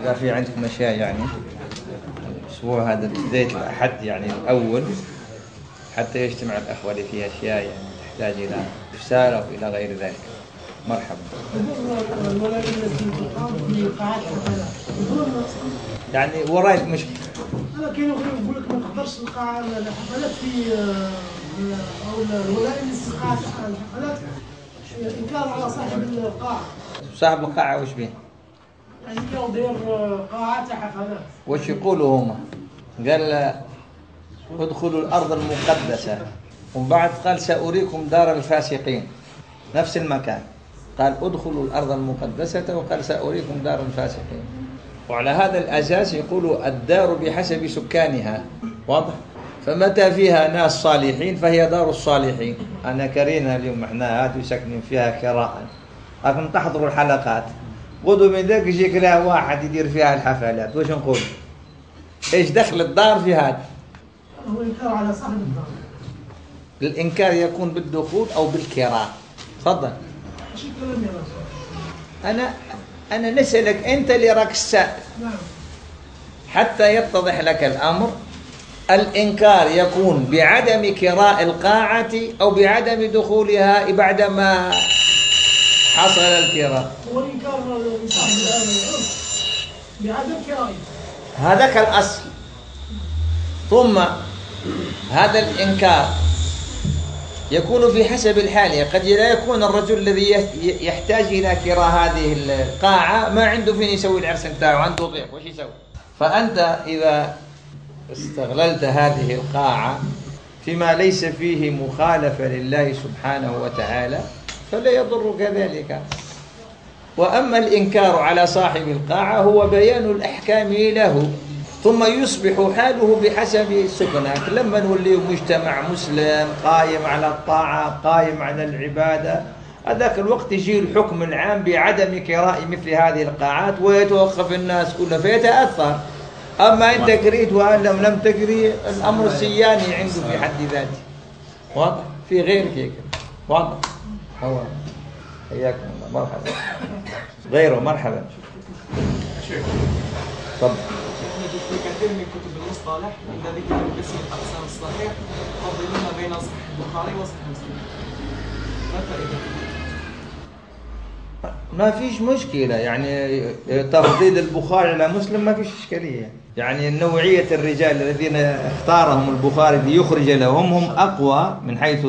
إذا في عندكم أشياء يعني الأسبوع هذا بداية الأحد يعني الأول حتى يجتمع الأخوة اللي فيها أشياء يعني تحتاج إلى إرسال أو إلى غير ذلك. مرحبا. يعني ورايك مشكلة. أنا كانوا يقول لك ما نقدرش نلقى الحفلات في أو الولائم الاستقاعات الحفلات إنكار على صاحب القاعة. صاحب القاعة وش بيه؟ يعني كانوا داير قاعات حفلات. وش يقولوا هم؟ قال ادخلوا الأرض المقدسة ومن بعد قال سأريكم دار الفاسقين. نفس المكان قال ادخلوا الأرض المقدسة وقال سأريكم دار الفاسقين. وعلى هذا الأساس يقولوا الدار بحسب سكانها. واضح؟ فمتى فيها ناس صالحين فهي دار الصالحين. أنا كرينا اليوم احنا هاتوا ساكنين فيها كراء لكن تحضروا الحلقات غدوا من ذاك يجيك لها واحد يدير فيها الحفلات. وش نقول؟ ايش دخل الدار في هذا؟ هو إنكار على صاحب الدار. الإنكار يكون بالدخول أو بالكراء. تفضل. ايش الكلام يا رجل؟ أنا نسألك أنت اللي راك السائل. نعم. حتى يتضح لك الأمر. الإنكار يكون بعدم كراء القاعة أو بعدم دخولها بعدما حصل الكراء. هو الإنكار لصاحب الدار بعدم كرائه. هذاك الأصل. ثم هذا الإنكار يكون في حسب الحال. قد لا يكون الرجل الذي يحتاج إلى كراء هذه القاعة ما عنده فين يسوي العرس نتاعو، عنده ضيف وش يسوي؟ فأنت إذا استغللت هذه القاعة فيما ليس فيه مخالفة لله سبحانه وتعالى فلا يضرك ذلك. وأما الإنكار على صاحب القاعة هو بيان الأحكام له ثم يصبح حاله بحسب سكنك. لما نولي مجتمع مسلم قائم على الطاعة قائم على العبادة هذاك الوقت يجي الحكم العام بعدم كراء مثل هذه القاعات ويتوقف الناس كله فيتأثر. أما أنت كريت وأن لم تكري الأمر السياني عنده في حد ذاته. واضح؟ في غير كيك. واضح؟ هو حياكم الله. مرحبا. غيره مرحبا. تفضل. في كثير من كتب المصطلح عند ذكر قسم الأقسام الصحيح يفضلون بين صحيح البخاري وصحيح مسلم. ما الفائدة؟ ما فيش مشكلة يعني تفضيل البخاري على مسلم ما فيش إشكالية. يعني نوعية الرجال الذين اختارهم البخاري ليخرج لهم هم أقوى من حيث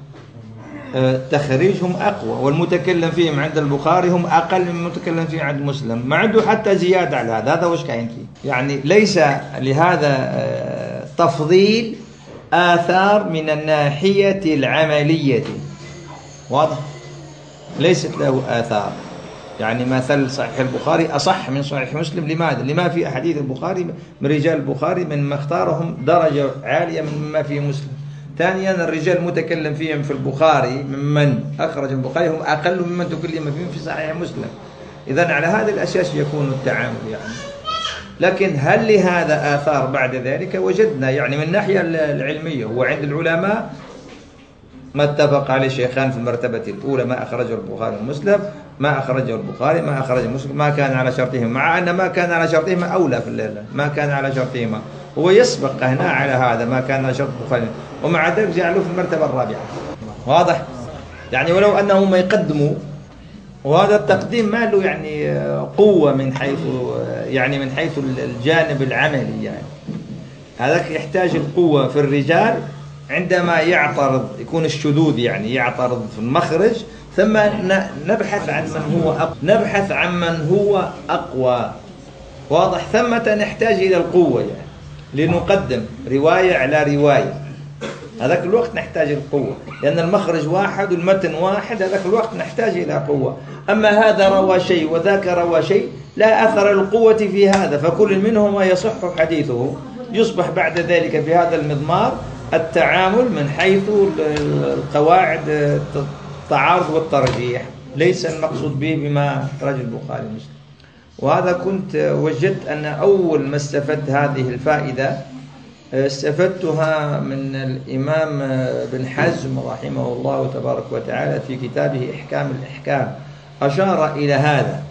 تخريجهم أقوى والمتكلم فيهم عند البخاري هم أقل من المتكلم فيه عند مسلم. ما عنده حتى زيادة على هذا وش كاين فيه. يعني ليس لهذا تفضيل آثار من الناحية العملية. واضح؟ ليست له آثار. يعني مثل صحيح البخاري أصح من صحيح مسلم. لماذا؟ لما في أحاديث البخاري من رجال البخاري من اختارهم درجة عالية مما في مسلم. ثانيا الرجال المتكلم فيهم في البخاري ممن أخرج البخاري هم أقل ممن تكلم فيهم في صحيح مسلم. إذن على هذا الأساس يكون التعامل يعني. لكن هل لهذا آثار بعد ذلك؟ وجدنا يعني من الناحية العلمية هو عند العلماء ما اتفق عليه الشيخان في المرتبة الأولى ما أخرجه البخاري ومسلم ما أخرجه البخاري ما أخرجه مسلم ما كان على شرطهما مع أن ما كان على شرطهما أولى في الليلة ما كان على شرطهما هو يسبق هنا على هذا ما كان على شرط البخاري ومع ذلك جعلوه في المرتبة الرابعة. واضح؟ يعني ولو أنهم ما يقدموا وهذا التقديم ما له يعني قوة من حيث الجانب العملي يعني. هذاك يحتاج القوة في الرجال عندما يعترض يكون الشذوذ يعني يعترض في المخرج ثم نبحث عن من هو أقوى. واضح؟ ثمة نحتاج إلى القوة يعني لنقدم رواية على رواية. هذاك الوقت نحتاج القوة لأن المخرج واحد والمتن واحد. هذاك الوقت نحتاج إلى قوة. أما هذا روى شيء وذاك روى شيء لا أثر القوة في هذا فكل منهما يصح حديثه. يصبح بعد ذلك في هذا المضمار التعامل من حيث القواعد التعارض والترجيح ليس المقصود به بما أخرج البخاري ومسلم. وهذا كنت وجدت أن أول ما استفدت هذه الفائدة استفدتها من الإمام بن حزم رحمه الله تبارك وتعالى في كتابه إحكام الإحكام. أشار إلى هذا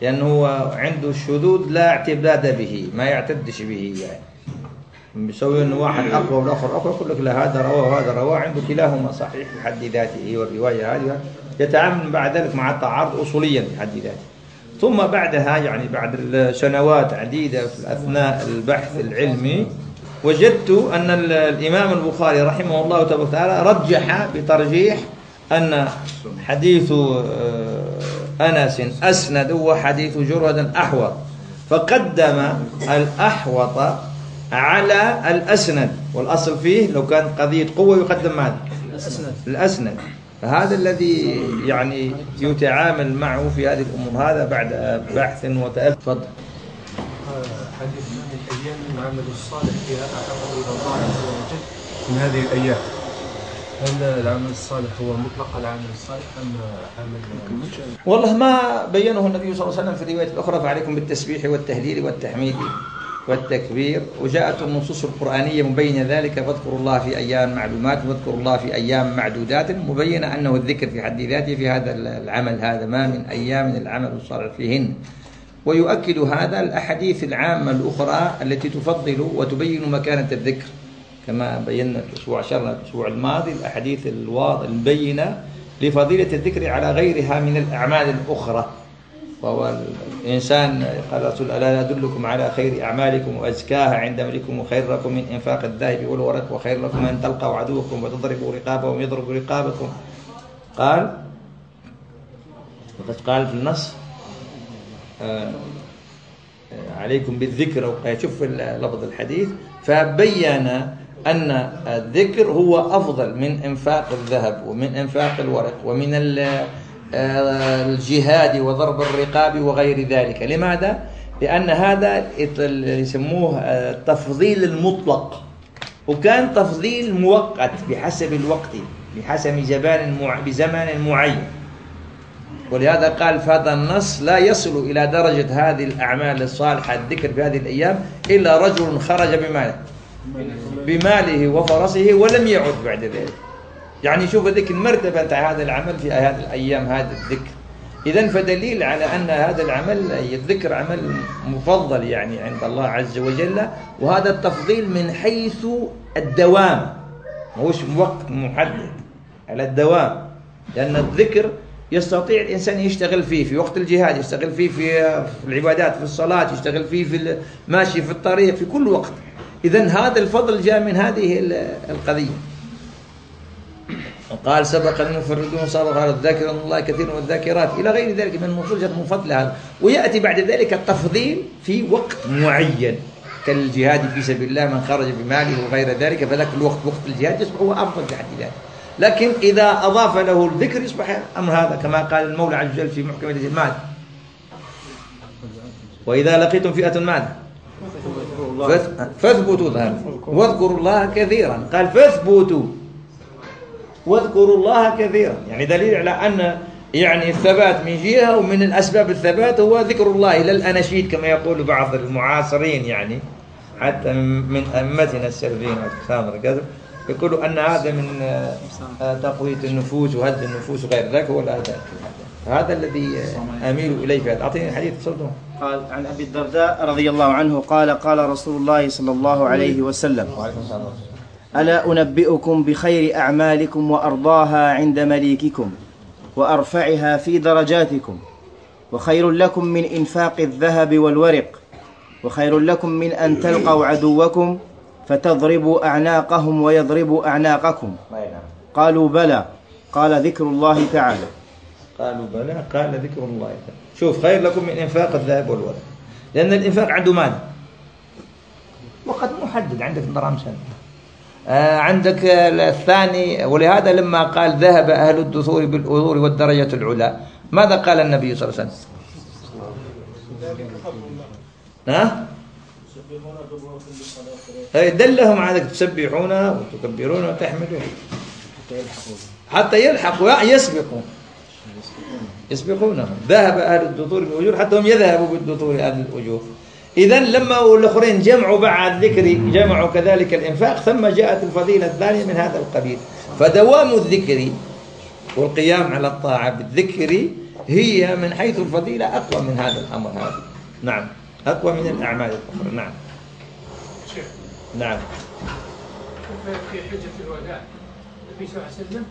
لأنه هو عنده الشذوذ لا اعتداد به، ما يعتدش به يعني، بيسوي انه واحد اقوى والاخر اقوى، يقول لك لا هذا رواه وهذا رواه، عنده كلاهما صحيح بحد ذاته، والروايه هذه يتعامل بعد ذلك مع التعارض اصوليا بحد ذاته. ثم بعدها يعني بعد سنوات عديده في اثناء البحث العلمي وجدت ان الامام البخاري رحمه الله تبارك وتعالى رجح بترجيح ان حديث انس اسند وحديث جرد احوط، فقدم الاحوط على الأسند، والأصل فيه لو كان قضية قوة يقدم ماذا؟ الأسند. فهذا الذي يعني يتعامل معه في هذه الأمور، هذا بعد بحث وتألف. تفضل. حديث من الأيام العمل الصالح فيها أحب إلى الله عز وجل من هذه الأيام. هل العمل الصالح هو مطلق العمل الصالح أم عمل؟ والله ما بينه النبي صلى الله عليه وسلم في الرواية الأخرى، فعليكم بالتسبيح والتهليل والتحميد والتكبير، وجاءت النصوص القرآنية مبينة ذلك، فاذكروا الله في أيام معلومات واذكروا الله في أيام معدودات، مبينة أنه الذكر في حد ذاته في هذا العمل، هذا ما من أيام العمل الصالح فيهن. ويؤكد هذا الأحاديث العامة الأخرى التي تفضل وتبين مكانة الذكر، كما بينا الأسبوع الماضي الأحاديث المبينة لفضيلة الذكر على غيرها من الأعمال الأخرى. وهو الإنسان قال الرسول ألا أدلكم على خير أعمالكم وأزكاها عند ملككم وخير لكم من إنفاق الذهب والورق وخير لكم أن تلقوا عدوكم وتضربوا رقابهم يضربوا رقابكم. قال وقد قال في النص عليكم بالذكر، شوف لفظ الحديث، فبين أن الذكر هو أفضل من إنفاق الذهب ومن إنفاق الورق ومن الجهاد وضرب الرقاب وغير ذلك. لماذا؟ لأن هذا يسموه التفضيل المطلق، وكان تفضيل مؤقت بحسب الوقت، بحسب بزمان معين. ولهذا قال في هذا النص لا يصل إلى درجة هذه الأعمال الصالحة الذكر في هذه الأيام إلا رجل خرج بماله وفرسه ولم يعد بعد ذلك. يعني شوف ذيك المرتبة بتاع هذا العمل في هذه الأيام، هذا الذكر. إذن فدليل على أن هذا العمل الذكر عمل مفضل يعني عند الله عز وجل، وهذا التفضيل من حيث الدوام، مش وقت محدد، على الدوام. لأن الذكر يستطيع الإنسان يشتغل فيه في وقت الجهاد، يشتغل فيه في العبادات، في الصلاة، يشتغل فيه في ماشي في الطريق، في كل وقت. إذن هذا الفضل جاء من هذه القضية. قال سبق المفردون سبق على الذاكرين الله كثيرا والذاكرات إلى غير ذلك من النصوص المفضلة هذا. ويأتي بعد ذلك التفضيل في وقت معين كالجهاد في سبيل الله، من خرج بماله وغير ذلك، فذاك الوقت وقت الجهاد يصبح هو أفضل في حد ذاته. لكن إذا أضاف له الذكر يصبح أمر هذا كما قال المولى عز وجل في محكم الإيمان: وإذا لقيتم فئة ماذا؟ فاثبتوا واذكروا الله كثيرا. قال فاثبتوا واذكروا الله كثيرا، يعني دليل على أن يعني الثبات من جهة، ومن الأسباب الثبات هو ذكر الله إلى الأناشيد كما يقول بعض المعاصرين، يعني حتى من أئمتنا السلفيين يقولوا أن هذا من تقوية النفوس وهز النفوس وغير ذلك هو الأذان. هذا الذي أميل إليه في هذا. أعطيني الحديث صلته. قال عن أبي الدرداء رضي الله عنه قال قال رسول الله صلى الله عليه وسلم: ألا أنبئكم بخير أعمالكم وأرضاها عند مليككم وأرفعها في درجاتكم، وخير لكم من إنفاق الذهب والورق، وخير لكم من أن تلقوا عدوكم فتضربوا أعناقهم ويضربوا أعناقكم. قالوا بلى. قال ذكر الله تعالى. قالوا بلى. قال ذكر الله تعالى. شوف، خير لكم من إنفاق الذهب والورق، لأن الإنفاق عنده مال وقد محدد، عندك درهم سنة، عندك الثاني. ولهذا لما قال ذهب أهل الدثور بالأجور والدرجة العلى، ماذا قال النبي صلى الله عليه وسلم؟ دلهم على تسبحون وتكبرون وتحمدون حتى يلحقوا يسبقونهم. ذهب أهل الدثور بالأجور حتى هم يذهبوا بالدثور أهل الأجور. إذن لما الآخرين جمعوا بعد الذكر جمعوا كذلك الإنفاق، ثم جاءت الفضيلة الثانية من هذا القبيل. فدوام الذكر والقيام على الطاعة بالذكر هي من حيث الفضيلة أقوى من هذا الأمر هذا. نعم، أقوى من الأعمال الأخرى. نعم. شيخ. نعم. في حجة الوداع النبي صلى الله عليه وسلم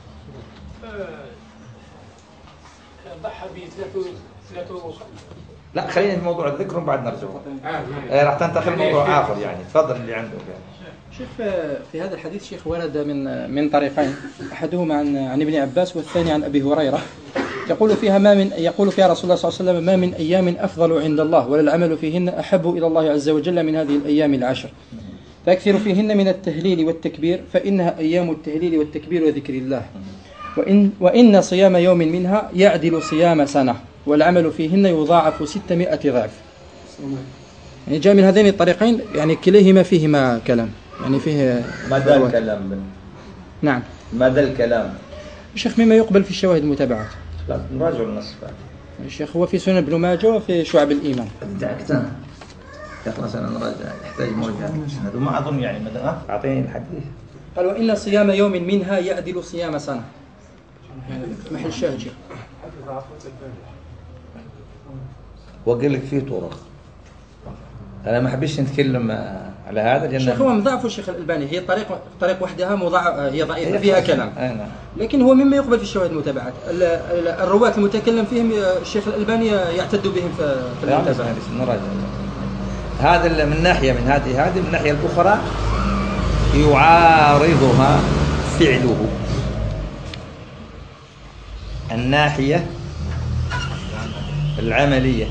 ضحى بثلاث. لا، خلينا في موضوع الذكر وبعد نرجع. راح تنتقل موضوع آخر يعني. تفضل اللي عندك يعني. شيخ، في هذا الحديث شيخ ورد من طريقين، أحدهما عن ابن عباس والثاني عن أبي هريرة. يقول فيها يقول فيها رسول الله صلى الله عليه وسلم: ما من أيام أفضل عند الله ولا العمل فيهن أحب إلى الله عز وجل من هذه الأيام العشر، فأكثر فيهن من التهليل والتكبير فإنها أيام التهليل والتكبير وذكر الله، وإن صيام يوم منها يعدل صيام سنة والعمل فيهن يضاعف 600 ضعف. يعني جاء من هذين الطريقين، يعني كليهما فيهما كلام، يعني فيه مدى الكلام. نعم، مدى الكلام الشيخ مما يقبل في الشواهد المتابعات. نراجع النص. الشيخ هو في سنن ابن ماجه وفي شعب الإيمان. خلاص أنا نراجع، يحتاج مراجعة. ما أظن يعني أعطيني الحديث. قال: وإن صيام يوم منها يعدل صيام سنة. يعني محل الشاهد. وقال لك فيه طرق. أنا ما أحبش نتكلم على هذا لأن الشيخ هو مضاعف الشيخ الألباني، هي طريق وحدها هي ضعيفة فيها كلام. نعم. لكن هو مما يقبل في الشواهد المتابعات. الرواة المتكلم فيهم الشيخ الألباني يعتد بهم في المتابعات. نراجع هذا من ناحية، من هذه من الناحية الأخرى يعارضها فعله. الناحية العملية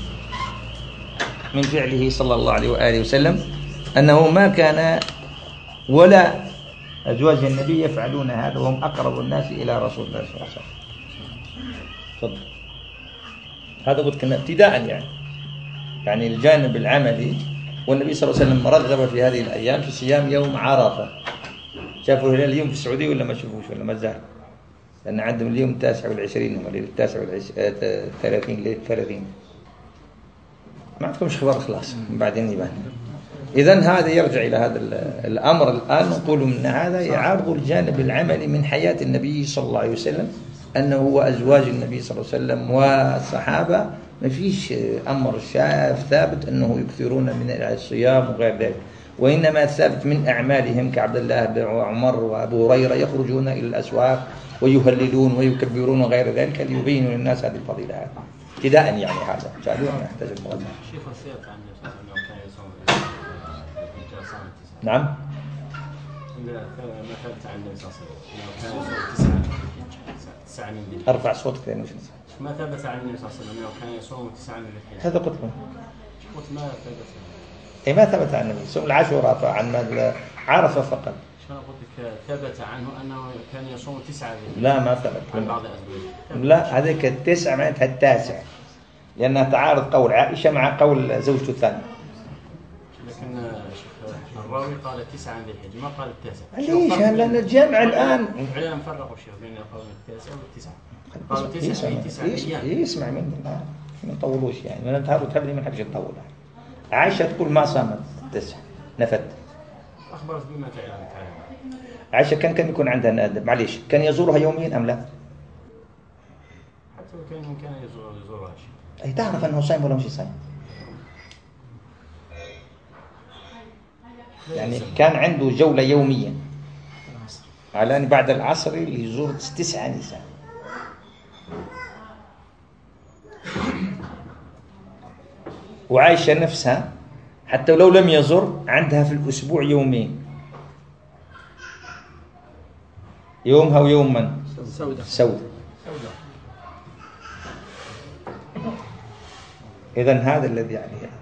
من فعله صلى الله عليه وآله وسلم أنه ما كان ولا أزواج النبي يفعلون هذا وهم أقرب الناس إلى رسول الله صلى الله عليه وسلم. تفضل. هذا قلت كنا ابتداء يعني الجانب العملي. والنبي صلى الله عليه وسلم رغب في هذه الأيام في صيام يوم عرفة. شافوا الهلال اليوم في السعودية ولا ما شافوش ولا ما زال؟ لأن عندهم اليوم 29 هم ليلة 30 ليلة 30. ما عندكمش خبر خلاص بعدين يبان. إذن هذا يرجع إلى هذا الأمر الآن. نقول من هذا يعارض الجانب العملي من حياة النبي صلى الله عليه وسلم، أنه هو أزواج النبي صلى الله عليه وسلم والصحابة ما فيش أمر ثابت أنه يكثرون من الصيام وغير ذلك، وإنما ثابت من أعمالهم كعبد الله بن عمر وأبو هريرة يخرجون إلى الأسواق ويهللون ويكبرون وغير ذلك ليبينوا للناس هذه الفضيلة هذه ابتداء. يعني هذا سألونا يحتاج المراجعة. شيخ السياق عن أنه كان يصوم نعم. ما ثبت عن النبي صلى الله عليه وسلم أنه كان يصوم 9 من ذي. أرفع صوتك لأنه ما ثبت عن النبي صلى الله عليه وسلم أنه كان يصوم 9 من ذي. هذا قلت ما ثبت. أي ما ثبت عن النبي صوم العاشوراء فعن عرفة فقط. أنا قلت لك ثبت عنه أنه كان يصوم 9 ذي. لا ما ثبت عن بعض أزواجه. لا هذيك 9 معناتها 9 لأنها تعارض قول عائشة مع قول زوجته الثانية. لكن الراوي قال 9 ذي الحجة ما قال 9. ليش؟ لأن الجامع الآن العلماء فرقوا الشيخ بين قول 9 و9. قالوا 9 أي 9 أيام. يسمع مني ما نطولوش يعني. أنا تهبني ما نحبش نطول. عائشة تقول ما صامت 9 نفت. أخبرت بما تعلم. عائشة كان يكون عندها نادب. معليش كان يزورها يوميا أم لا؟ حتى كان يزورها. أي تعرف أنه صايم ولا مش صايم؟ يعني كان عنده جولة يومية على أن بعد العصر يزور 9 نساء. وعائشة نفسها حتى لو لم يزور عندها في الأسبوع يومين، يومها ويوم من؟ سودة. إذن هذا الذي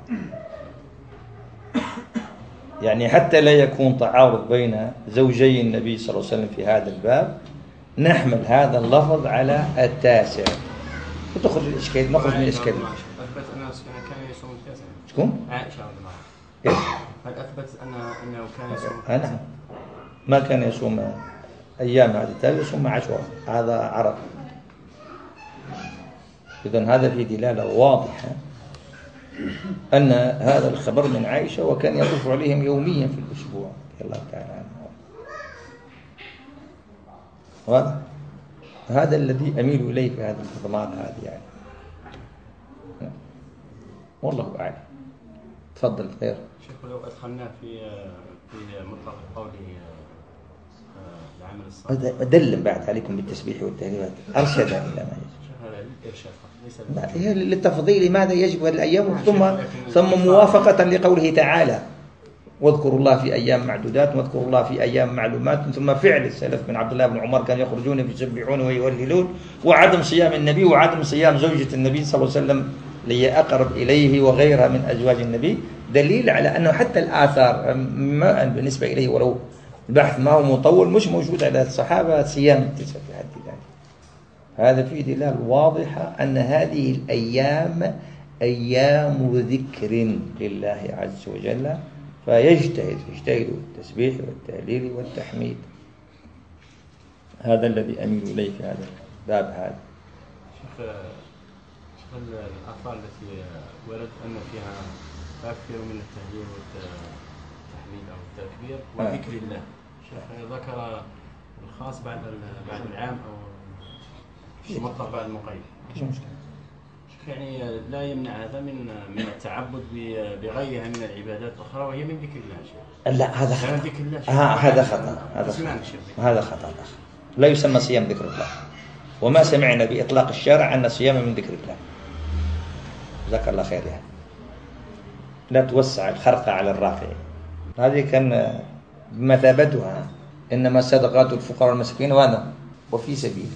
يعني حتى لا يكون تعارض بين زوجي النبي صلى الله عليه وسلم في هذا الباب نحمل هذا اللفظ على 9 وتخرج الإشكال. نخرج من الإشكال. أثبت أنه كان يصوم 9. شكون؟ عائشة رضي الله عنها. هل أثبت أنه كان يصوم 9؟ نعم ما كان يصوم أيام هذه التالي يصوم عاشوراء هذا عرف. إذن هذا في دلالة واضحة أن هذا الخبر من عائشة وكان يطوف عليهم يوميا في الأسبوع رضي الله تعالى عنه. واضح؟ هذا الذي أميل إليه في هذه الخدمات هذه يعني. والله أعلم. تفضل خير. شيخ، لو أدخلنا في مطلق قوله العمل الصالح أدلم بعد عليكم بالتسبيح والتهليل، أرشد إلى ما يجب. للتفضيل ماذا يجب هذه الأيام، ثم موافقة لقوله تعالى واذكروا الله في أيام معدودات، واذكروا الله في أيام معلومات، ثم فعل السلف من عبد الله بن عمر كانوا يخرجون يسبحون ويهللون، وعدم صيام النبي وعدم صيام زوجة النبي صلى الله عليه وسلم لي أقرب إليه وغيرها من أزواج النبي، دليل على أنه حتى الآثار ما بالنسبة إليه ولو البحث ما هو مطول مش موجود على الصحابة صيام التسع في حد ذلك. هذا فيه دلالة واضحة أن هذه الأيام أيام ذكر لله عز وجل، فيجتهد التسبيح والتهليل والتحميد. هذا الذي أميل إليه في هذا الباب. هذا شيخ الآثار التي ورد أن فيها أكثر من التهليل والتحميد أو التكبير وذكر الله، شيخ ذكر الخاص بعد العام أو المطلق بعد المقيد. ايش المشكلة؟ يعني لا يمنع هذا من التعبد بغيرها من العبادات الأخرى وهي من ذكر الله. شيخ لا هذا خطأ. ذكر الله هذا خطأ. هذا خطأ. لا يسمى صيام ذكر الله، وما سمعنا بإطلاق الشارع أن الصيام من ذكر الله. جزاك الله خير. يعني لا توسع الخرقة على الراقع، هذه كان بمثابتها، إنما صدقات الفقراء والمساكين وهذا وفي سبيل.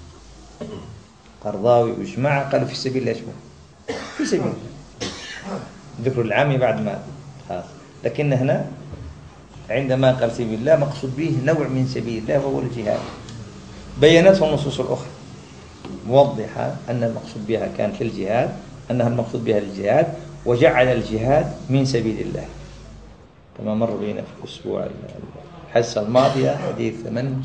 قرضاوي وجماعة قالوا في سبيل الله. شو في سبيل الله؟ ذكر العام بعد ما خلاص. لكن هنا عندما قال سبيل الله مقصود به نوع من سبيل الله وهو الجهاد. بينته النصوص الأخرى موضحة أن المقصود بها كانت للجهاد، أنها المقصود بها الجهاد، وجعل الجهاد من سبيل الله كما مر بنا في الأسبوع الحصة الماضية حديث من؟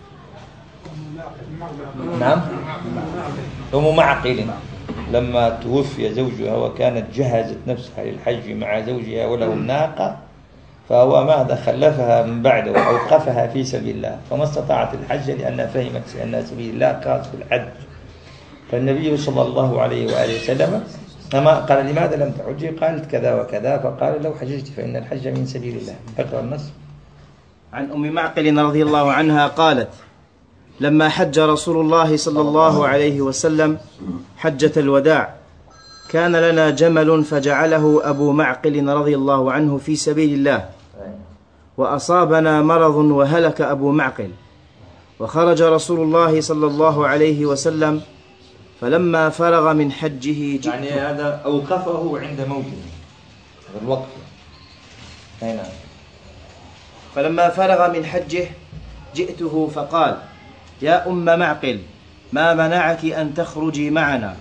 نعم، أم معقل لما توفي زوجها وكانت جهزت نفسها للحج مع زوجها وله الناقة، فهو ماذا خلفها من بعده وأوقفها في سبيل الله، فما استطاعت الحج لأنها فهمت أن سبيل الله خاص بالحج. فالنبي صلى الله عليه وآله وسلم أما قال لماذا لم تحجي؟ قالت كذا وكذا، فقال لو حججت فإن الحج من سبيل الله. اقرأ النص. عن أم معقل رضي الله عنها قالت: لما حج رسول الله صلى الله عليه وسلم حجة الوداع كان لنا جمل فجعله أبو معقل رضي الله عنه في سبيل الله، وأصابنا مرض وهلك أبو معقل، وخرج رسول الله صلى الله عليه وسلم فلما فرغ من حجه جئته. يعني هذا أوقفه عند موته، هذا الوقف. نعم. فلما فرغ من حجه جئته فقال: يا أم معقل ما منعك أن تخرجي معنا؟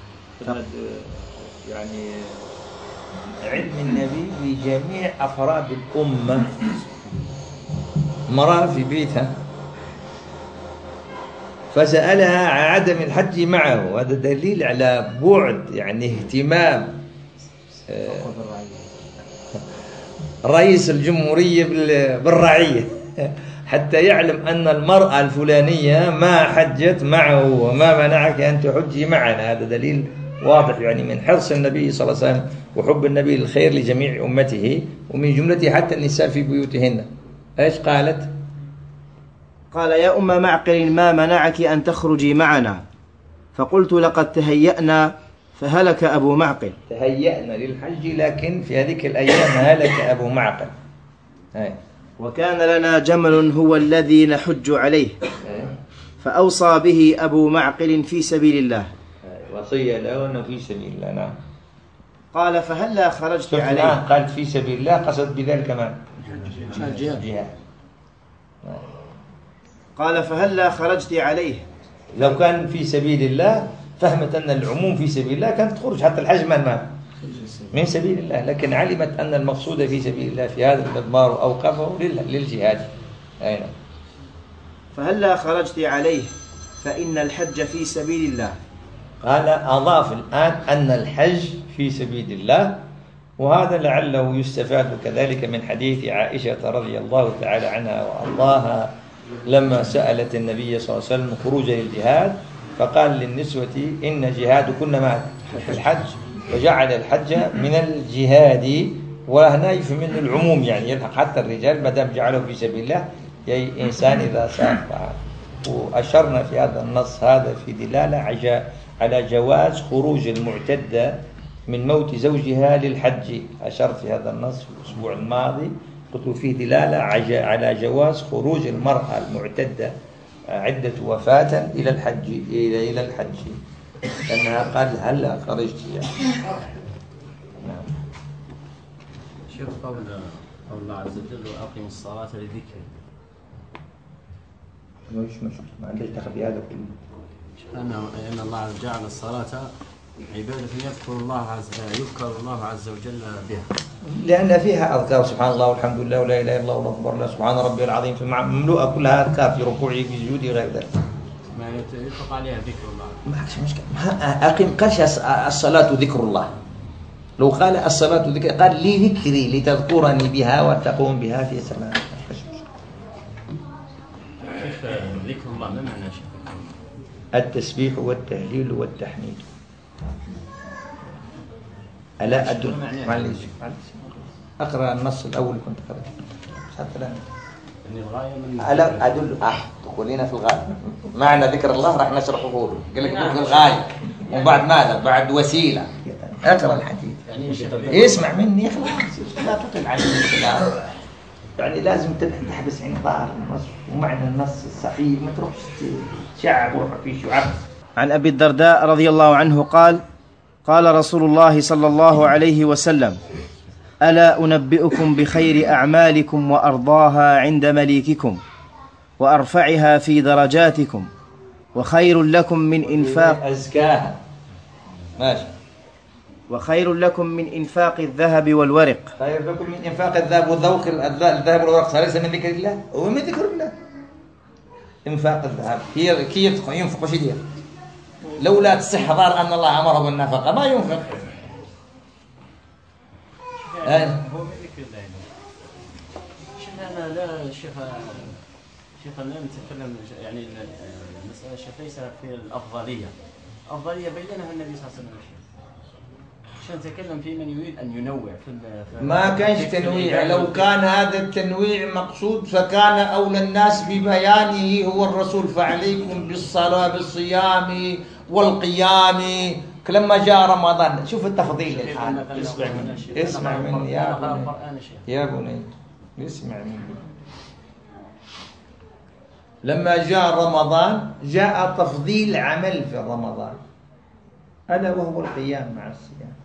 يعني علم النبي بجميع أفراد الأمة. مرأة في بيتها فسألها عن عدم الحج معه، هذا دليل على بعد يعني اهتمام رئيس الجمهورية بالرعية حتى يعلم أن المرأة الفلانية ما حجت معه وما منعك أن تحجي معنا. هذا دليل واضح يعني من حرص النبي صلى الله عليه وسلم وحب النبي للخير لجميع أمته، ومن جملته حتى النساء في بيوتهن. إيش قالت؟ قال: يا أم معقل ما منعك أن تخرجي معنا؟ فقلت: لقد تهيأنا فهلك أبو معقل. تهيأنا للحج، لكن في هذيك الأيام هلك أبو معقل. وكان لنا جمل هو الذي نحج عليه، فأوصى به أبو معقل في سبيل الله. وصية له أنه في سبيل الله. نعم. قال: فهلا خرجت عليه؟ قالت في سبيل الله، قصد بذلك كمان الجهاد. قال: فهلا خرجت عليه؟ لو كان في سبيل الله فهمت أن العموم في سبيل الله كانت تخرج، حتى الحج من سبيل الله، لكن علمت أن المقصود في سبيل الله في هذا المضمار أوقفه للجهاد. أين؟ فهلا خرجت عليه فإن الحج في سبيل الله. قال أضاف الآن أن الحج في سبيل الله، وهذا لعله يستفاد كذلك من حديث عائشة رضي الله تعالى عنها وأرضاها لما سألت النبي صلى الله عليه وسلم خروج للجهاد فقال للنسوة إن جهادكن معك في الحج، وجعل الحج من الجهاد، وهنا يفهم منه العموم يعني يلحق حتى الرجال ما دام جعله في سبيل الله، أي إنسان إذا سافر. وأشرنا في هذا النص هذا في دلالة على جواز خروج المعتدة من موت زوجها للحج. أشرت في هذا النص في الأسبوع الماضي، قلت فيه دلالة على جواز خروج المرأة المعتدة عدة وفاة إلى الحج لأنها قال هلا خرجت يعني. نعم. شوف قول الله عز وجل وأقم الصلاة لذكري. مش مشكلة، ما عندك دخل بهذا كله. أن الله جعل الصلاة عبادة يذكر الله عز وجل بها، لأن فيها أذكار سبحان الله والحمد لله ولا إله إلا الله والله أكبر الله سبحان ربي العظيم، مملوءة كلها أذكار في ركوعه في سجوده غير ذلك. ما يطلق عليها ذكر الله. ما عندش مشكلة. أقم قالش الصلاة ذكر الله. لو قال الصلاة ذكر قال لي ذكري لتذكرني بها وتقوم بها في صلاة. كيف ذكر الله ما معنى شيء؟ التسبيح والتهليل والتحميد. ألا أدل معلش أقرأ النص الأول كنت قرأت حتى الآن. ألا أدل تقولين في الغاية معنى ذكر الله راح نشرحه له. قال لك ذكر الغاية وبعد ماذا؟ بعد وسيلة. أقرأ الحديث اسمع مني خلاص لا تطل على الكلام. يعني لازم تحبس عند ظاهر النص ومعنى النص الصحيح، ما تروحش شعب وروح في شعب. عن أبي الدرداء رضي الله عنه قال: قال رسول الله صلى الله عليه وسلم: ألا أنبئكم بخير أعمالكم وأرضاها عند مليككم وأرفعها في درجاتكم وخير لكم من إنفاق أزكاها ماشي وخير لكم من إنفاق الذهب والورق. خير لكم من إنفاق الذهب والذوق الذهب والورق ليس من ذكر الله، هو من ذكر الله. إنفاق الذهب كيف ينفق وش يدير؟ لولا استحضار أن الله أمره بالنفقة ما ينفق. هو من ذكر الله. شيخنا لا شيخنا لا نتكلم يعني المسألة الشيخ ليس في الأفضلية. الأفضلية بينها النبي صلى الله عليه وسلم. عشان نتكلم في من يريد أن ينوع في ما كانش تنويع. لو كان هذا التنويع مقصود فكان أولى الناس ببيانه هو الرسول. فعليكم بالصلاة بالصيام والقيام. لما جاء رمضان شوف التفضيل الآن. اسمع مني يا بني اسمع مني. لما جاء رمضان جاء تفضيل عمل في رمضان ألا وهو القيام مع الصيام.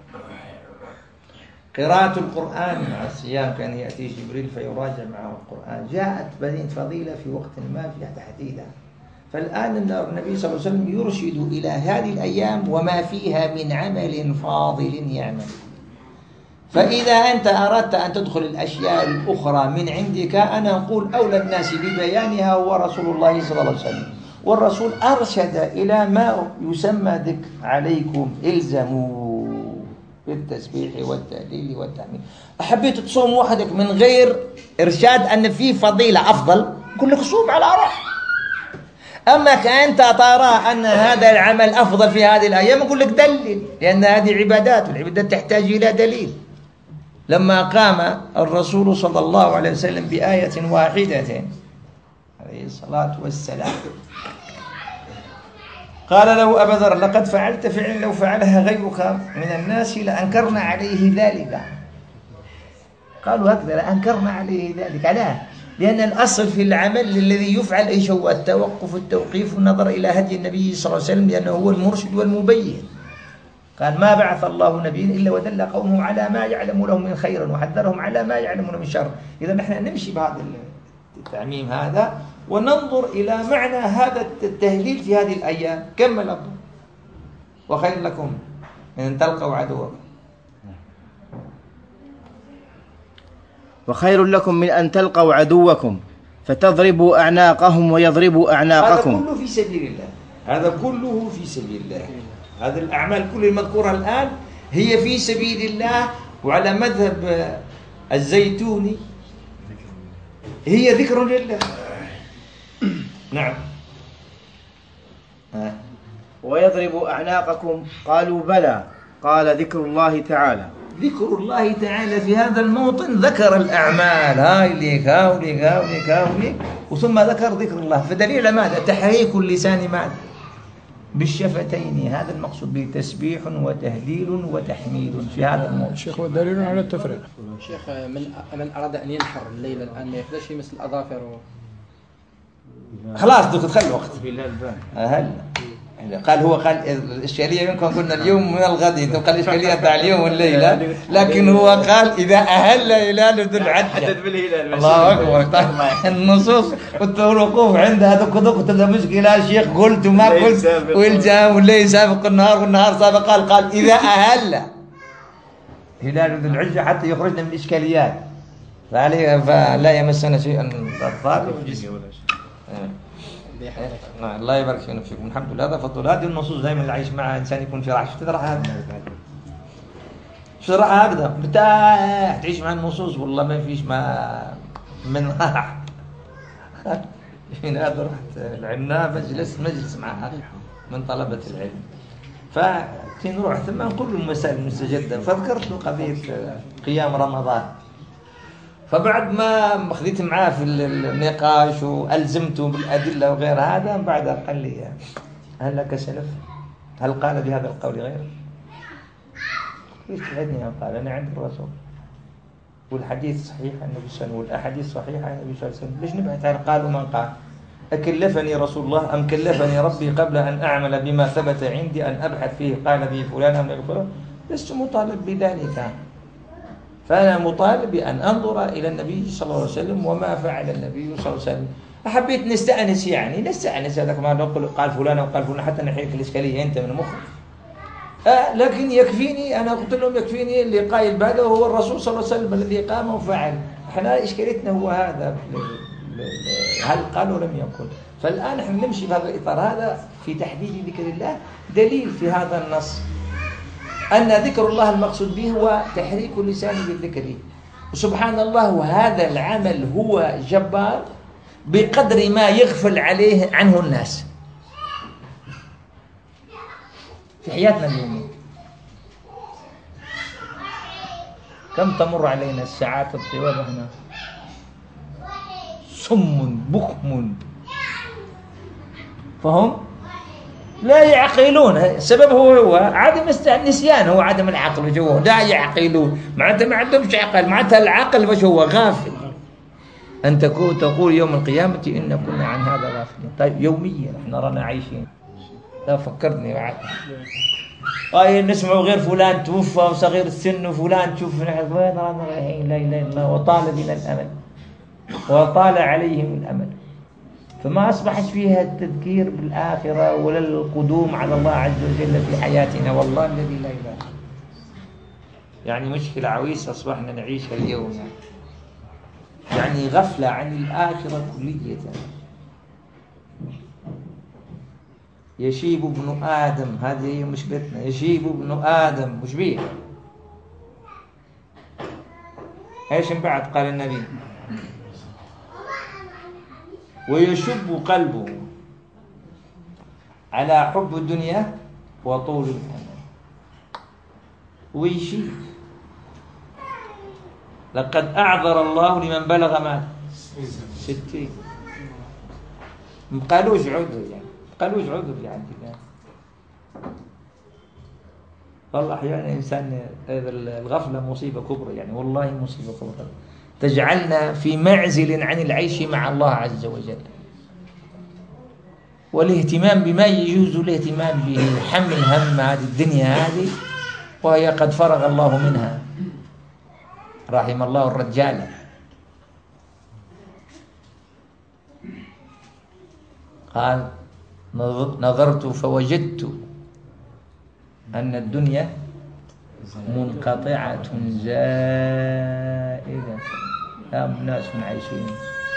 قراءة القرآن مع الصيام كان يأتي جبريل فيراجع معه القرآن. جاءت بين فضيلة في وقت ما في تحديدها. فالآن النبي صلى الله عليه وسلم يرشد إلى هذه الأيام وما فيها من عمل فاضل يعمل. فإذا أنت أردت أن تدخل الأشياء الأخرى من عندك أنا أقول أولى الناس ببيانها هو رسول الله صلى الله عليه وسلم. والرسول أرشد إلى ما يسمى ذكر. عليكم إلزموا بالتسبيح والتهليل والتحميد. أحبيت تصوم وحدك من غير إرشاد أن فيه فضيلة أفضل كل لك صوم على روح. أما كأنت ترى أن هذا العمل أفضل في هذه الأيام أقول لك دلل، لأن هذه عبادات والعبادات تحتاج إلى دليل. لما قام الرسول صلى الله عليه وسلم بآية واحدة عليه الصلاة والسلام قال له أبا ذر: لقد فعلت فعلا لو فعلها غيرك من الناس لأنكرنا عليه ذلك. قالوا هكذا لأنكرنا عليه ذلك. علاه؟ لأن الأصل في العمل الذي يفعل إيش هو؟ التوقف التوقيف والنظر إلى هدي النبي صلى الله عليه وسلم، لأنه هو المرشد والمبين. قال: ما بعث الله نبيا إلا ودل قومه على ما يعلم لهم من خير وحذرهم على ما يعلمون من شر. إذا نحن نمشي بهذا التعميم هذا وننظر إلى معنى هذا التهليل في هذه الأيام. كمل أبو: وخير لكم من أن تلقوا عدوكم. وخير لكم من أن تلقوا عدوكم فتضربوا أعناقهم ويضربوا أعناقكم. هذا كله في سبيل الله. هذا كله في سبيل الله. هذه الأعمال كل المذكورة الآن هي في سبيل الله. وعلى مذهب الزيتوني هي ذكر لله. نعم. ويضرب أعناقكم قالوا بلى قال ذكر الله تعالى. ذكر الله تعالى في هذا الموطن ذكر الأعمال هاي ليك هاوليك هاوليك هاوليك، وثم ذكر ذكر الله، فدليل ماذا؟ تحريك اللسان ماذا؟ بالشفتين، هذا المقصود به تسبيح وتهليل وتحميد في هذا الموضوع. شيخ ودليل على التفريق. شيخ من أراد أن ينحر الليل الآن ما يخدش مثل الأظافر خلاص دوك تخلي وقت. هلا قال هو قال الإشكالية يمكن قلنا اليوم من الغد، تبقى الإشكالية تاع اليوم والليلة، لكن هو قال إذا أهل هلال ذو العجة. الله أكبر. النصوص والوقوف عند هذوك تبدأ مشكلة. الشيخ قلت وما قلت والجام والليل سابق النهار والنهار سابق. قال إذا أهل هلال ذو العجة حتى يخرجنا من الإشكاليات، فلا يمسنا شيئا الظالم. الله يبارك فيكم. الحمد لله، هذا فضل. هذه النصوص دائما اللي عايش معها انسان يكون في راحه. شفت راحه هكذا مرتاح تعيش مع النصوص، والله ما فيش ما من راح. هنا رحت العناب مجلس معها من طلبه العلم، فكين نروح ثم نقول المسائل المستجده، فذكرت له قضيه قيام رمضان. فبعد ما خذيت معاه في النقاش وألزمته بالأدلة وغير هذا، بعد قال لي هل لك سلف؟ هل قال بهذا القول غيره؟ ليش تبعدني؟ قال أنا عند الرسول والحديث صحيح عن النبي صلى الله عليه وسلم والأحاديث صحيحة عن النبي صلى الله عليه وسلم، ليش نبحث عن قال ومن قال؟ أكلفني رسول الله أم كلفني ربي قبل أن أعمل بما ثبت عندي أن أبحث فيه قال به فلان أم فلان؟ لست مطالب بذلك، فأنا مطالب بأن أنظر إلى النبي صلى الله عليه وسلم وما فعل النبي صلى الله عليه وسلم. أحبيت نستأنس، يعني نستأنس هذاك ما نقول قال فلان وقال فلان حتى نحيك الإشكالية أنت من مخك. لكن يكفيني، أنا قلت لهم يكفيني اللي قايل بعده هو الرسول صلى الله عليه وسلم الذي قام وفعل. احنا إشكاليتنا هو هذا، هل قال ولم يقل. فالآن نحن نمشي في هذا الإطار هذا في تحديد ذكر الله. دليل في هذا النص أن ذكر الله المقصود به هو تحريك اللسان بالذكر. وسبحان الله، وهذا العمل هو جبار بقدر ما يغفل عليه عنه الناس في حياتنا اليومية. كم تمر علينا الساعات الطوال وإحنا صم بكم فهم لا يعقلون. السبب هو عدم النسيان، هو عدم العقل جوه، لا يعقلون. معناتها ما عندهمش عقل، معناتها العقل وش هو؟ غافل. أن تقول يوم القيامة إن كنا عن هذا غافلين. طيب يوميا احنا رانا عايشين. لا فكرتني بعد نسمع غير فلان توفى وصغير السن وفلان تشوف وين رانا رايحين. لا إله إلا الله. وطال بنا الأمل وطال عليهم الأمل، فما أصبحت فيها التذكير بالآخرة ولا القدوم على الله عز وجل في حياتنا. والله الذي لا إله، يعني مشكلة عويصة أصبحنا نعيشها اليوم، يعني غفلة عن الآخرة كلية. يشيب ابن آدم، هذه هي مشكلتنا، يشيب ابن آدم مش بيه. ايش من بعد قال النبي؟ ويشب قلبه على حب الدنيا وطول الأمل. ويشيب. لقد أعذر الله لمن بلغ مال 60. ما قالوش عذر يعني والله أحيانا إنسان الغفلة مصيبة كبرى، يعني والله مصيبة كبرى تجعلنا في معزل عن العيش مع الله عز وجل، والاهتمام بما يجوز الاهتمام به، حمل هم هذه الدنيا هذه وهي قد فرغ الله منها. رحم الله الرجال. قال نظرت فوجدت أن الدنيا منقطعة زائدة، لا ناس عايشين،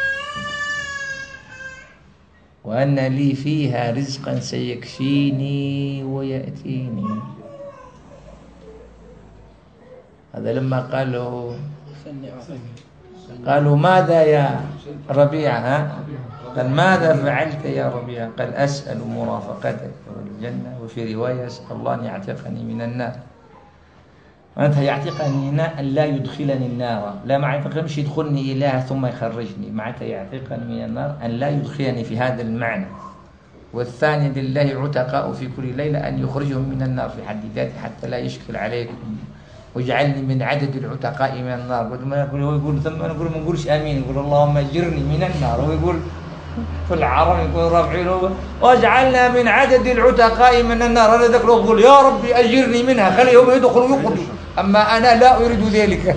وأن لي فيها رزقا سيكفيني ويأتيني. هذا لما قال له قالوا ماذا يا ربيعة؟ ها؟ قال ماذا فعلت يا ربيعة؟ قال أسأل مرافقتك والجنة، وفي رواية أسأل الله أن يعتقني من النار. معناتها يعتقني أن لا يدخلني النار، لا معناتها مش يدخلني إله ثم يخرجني، معناتها يعتقني من النار أن لا يدخلني في هذا المعنى. والثاني لله عتقاء في كل ليلة أن يخرجهم من النار في حد ذاته حتى لا يشكل عليكم، واجعلني من عدد العتقاء من النار. هو يقول ثم نقول ما نقولش آمين، يقول اللهم اجرني من النار. هو يقول في العرب يقول رافعين واجعلنا من عدد العتقاء من النار. أنا ذاك يقول يا ربي أجرني منها، خليهم يدخلوا ويخرجوا، أما أنا لا أريد ذلك.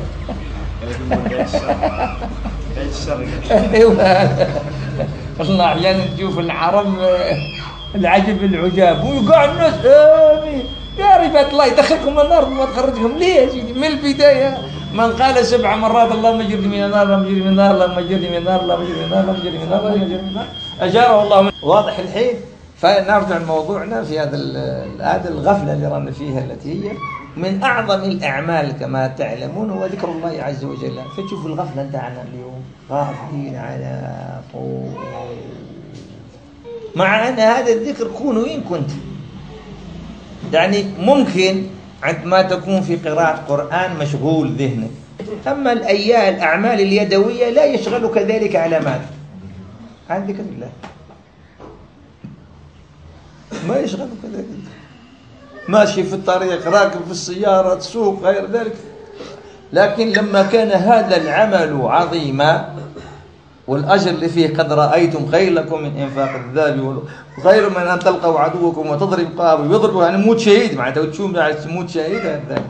والله أحيانا تشوف العرب العجب العجاب ويقع الناس آمين يا عباد الله يدخلكم النار وما تخرجكم ليه يا سيدي؟ من البداية من قال 7 مرات اللهم اجرني من النار، اللهم اجرني من النار، اللهم اجرني من النار، اللهم اجرني من النار، اللهم اجرني من النار، اللهم اجرني من النار، أجاره الله من. واضح الحين؟ فنرجع لموضوعنا في هذا الغفلة اللي رانا فيها، التي هي من أعظم الأعمال كما تعلمون هو ذكر الله عز وجل. فتشوف الغفلة نتاعنا اليوم غافلين على طول، مع أن هذا الذكر كون وين كنت. يعني ممكن عندما تكون في قراءة قرآن مشغول ذهنك، أما الأعمال اليدوية لا يشغلك ذلك على ماذا؟ عن ذكر الله، ما يشغلك ذلك. ماشي في الطريق، راكب في السيارة، تسوق، غير ذلك. لكن لما كان هذا العمل عظيما والأجر اللي فيه قد رأيتم خير لكم من إنفاق الذهب وخير من أن تلقوا عدوكم وتضرب قابل ويضربوا، يعني موت شهيد معناته، وتشوف موت شهيد هذا.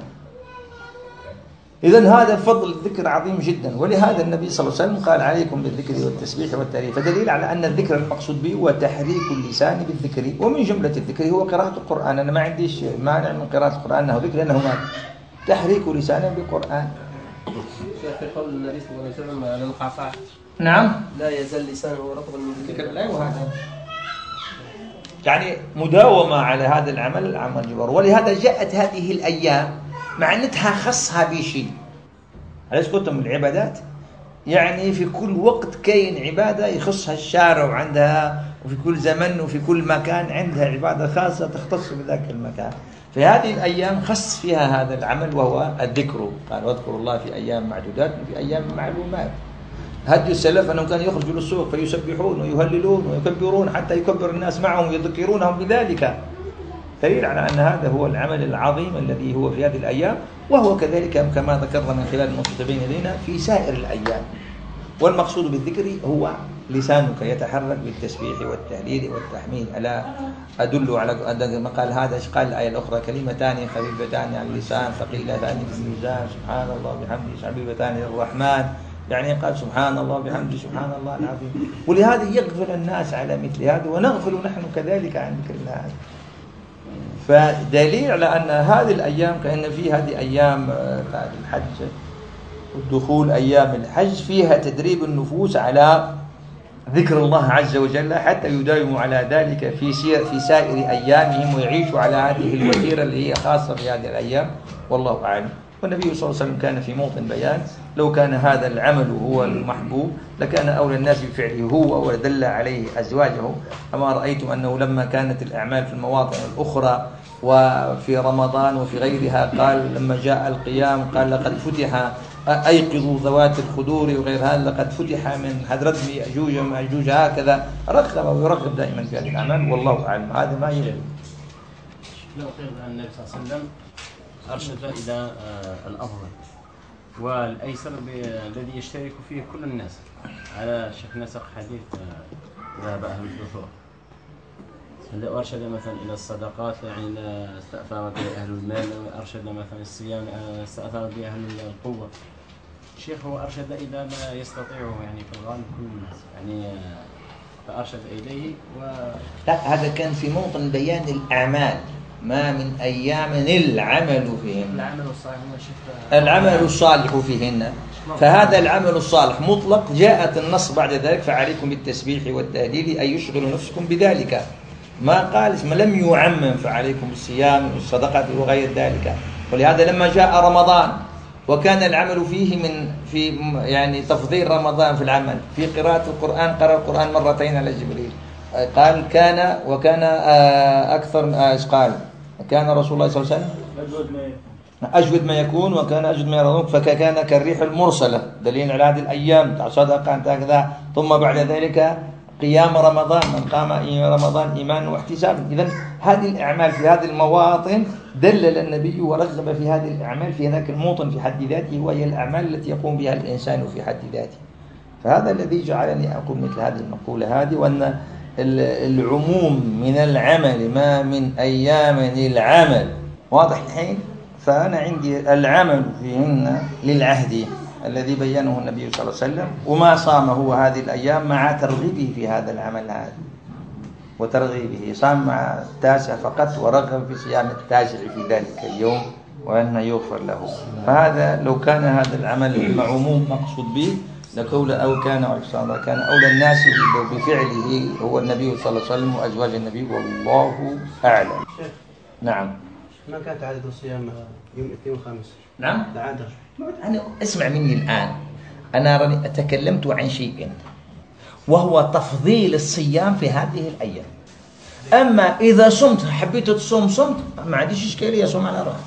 إذن هذا فضل الذكر عظيم جدا، ولهذا النبي صلى الله عليه وسلم قال عليكم بالذكر والتسبيح والتهليل. فدليل على أن الذكر المقصود به هو تحريك اللسان بالذكر، ومن جملة الذكر هو قراءة القرآن. أنا ما عنديش مانع من قراءة القرآن أنه ذكر، لأنه ما تحريك لسانه بالقرآن. في قول النبي صلى الله عليه وسلم على القعقاع نعم لا يزال لسانه رطبا من ذكر الله. وهذا يعني مداومة على هذا العمل جبار. ولهذا جاءت هذه الأيام معناتها خصها بشيء. علاش قلت من العبادات؟ يعني في كل وقت كاين عبادة يخصها الشارع وعندها، وفي كل زمن وفي كل مكان عندها عبادة خاصة تختص بذاك المكان. في هذه الأيام خص فيها هذا العمل وهو الذكر. قال واذكروا الله في أيام معدودات وفي أيام معلومات. هدي السلف أنهم كانوا يخرجوا للسوق فيسبحون ويهللون ويكبرون حتى يكبر الناس معهم ويذكرونهم بذلك. دليل على أن هذا هو العمل العظيم الذي هو في هذه الأيام، وهو كذلك كما ذكرنا من خلال المنتسبين إلينا في سائر الأيام. والمقصود بالذكر هو لسانك يتحرك بالتسبيح والتهليل والتحميد. ألا أدل على ما قال هذا، قال الآية الأخرى كلمتان خفيفتان على اللسان ثقيلتان في الميزان سبحان الله وبحمده حبيبتان للرحمن. يعني قال سبحان الله وبحمده سبحان الله العظيم. ولهذا يغفل الناس على مثل هذا، ونغفل نحن كذلك عن ذكر الله. فدليل على أن هذه الأيام كأن في هذه أيام بعد الحج والدخول أيام الحج فيها تدريب النفوس على ذكر الله عز وجل حتى يداوموا على ذلك في سائر أيامهم ويعيشوا على هذه الوتيرة اللي هي خاصة بهذه الأيام. والله أعلم. والنبي صلى الله عليه وسلم كان في موطن بيان لو كان هذا العمل هو المحبوب لكان أولى الناس بفعله هو ودل عليه أزواجه. أما رأيتم أنه لما كانت الأعمال في المواطن الأخرى وفي رمضان وفي غيرها قال لما جاء القيام قال لقد فتح أيقظوا ذوات الخدور وغير هذا، لقد فتح من حضرة يأجوج ومأجوج، هكذا رغب ويرغب دائما في هذه الأعمال. والله أعلم. هذا ما يجب. لو قيل أن النبي صلى الله عليه وسلم أرشد إلى الأفضل والأيسر الذي يشترك فيه كل الناس، على شكل نسق حديث ذهب أهل الدثور. أرشد مثلا إلى الصدقات، يعني استأثر به أهل المال. أرشد مثلا الصيام، استأثر به أهل القوة. الشيخ هو أرشد إلى ما يستطيعه يعني في الغالب كل الناس، يعني فأرشد إليه لا، هذا كان في موطن بيان الأعمال. ما من أيام العمل فيهن، العمل الصالح فيهن. فهذا العمل الصالح مطلق، جاءت النص بعد ذلك فعليكم بالتسبيح والتهليل أي يشغل نفسكم بذلك. ما قال ما لم يعمم فعليكم بالصيام والصدقة وغير ذلك. ولهذا لما جاء رمضان وكان العمل فيه في يعني تفضيل رمضان في العمل. في قراءة القرآن قرأ القرآن مرتين على جبريل. قال وكان أكثر إيش قال؟ كان رسول الله صلى الله عليه وسلم أجود ما يكون وكان أجود ما يرون، فكان كالريح المرسلة، دليل على هذه الأيام تاع صدقة كذا. ثم بعد ذلك قيام رمضان، من قام رمضان إيمانا واحتسابا. إذن هذه الأعمال في هذه المواطن دلل النبي ورغب في هذه الأعمال في ذاك الموطن في حد ذاته، وهي الأعمال التي يقوم بها الإنسان في حد ذاته. فهذا الذي جعلني أقول مثل هذه المقولة هذه، وأن العموم من العمل ما من أيام العمل واضح الحين. فأنا عندي العمل فيهن للعهد الذي بينه النبي صلى الله عليه وسلم، وما صام هو هذه الأيام مع ترغيبه في هذا العمل هذا، وترغيبه صام مع التاسع فقط ورغب في صيام التاسع في ذلك اليوم وأن يغفر له. فهذا لو كان هذا العمل المعموم مقصود به كان أولى الناس بفعله هو النبي صلى الله عليه وسلم وأزواج النبي، والله أعلم. نعم. ما كانت عادة الصيام يوم الاثنين والخميس؟ نعم. العادة. أنا اسمع مني الآن، أنا راني تكلمت عن شيء وهو تفضيل الصيام في هذه الأيام. أما إذا صمت حبيت تصوم صمت، ما عنديش إشكالية، صوم على روحك.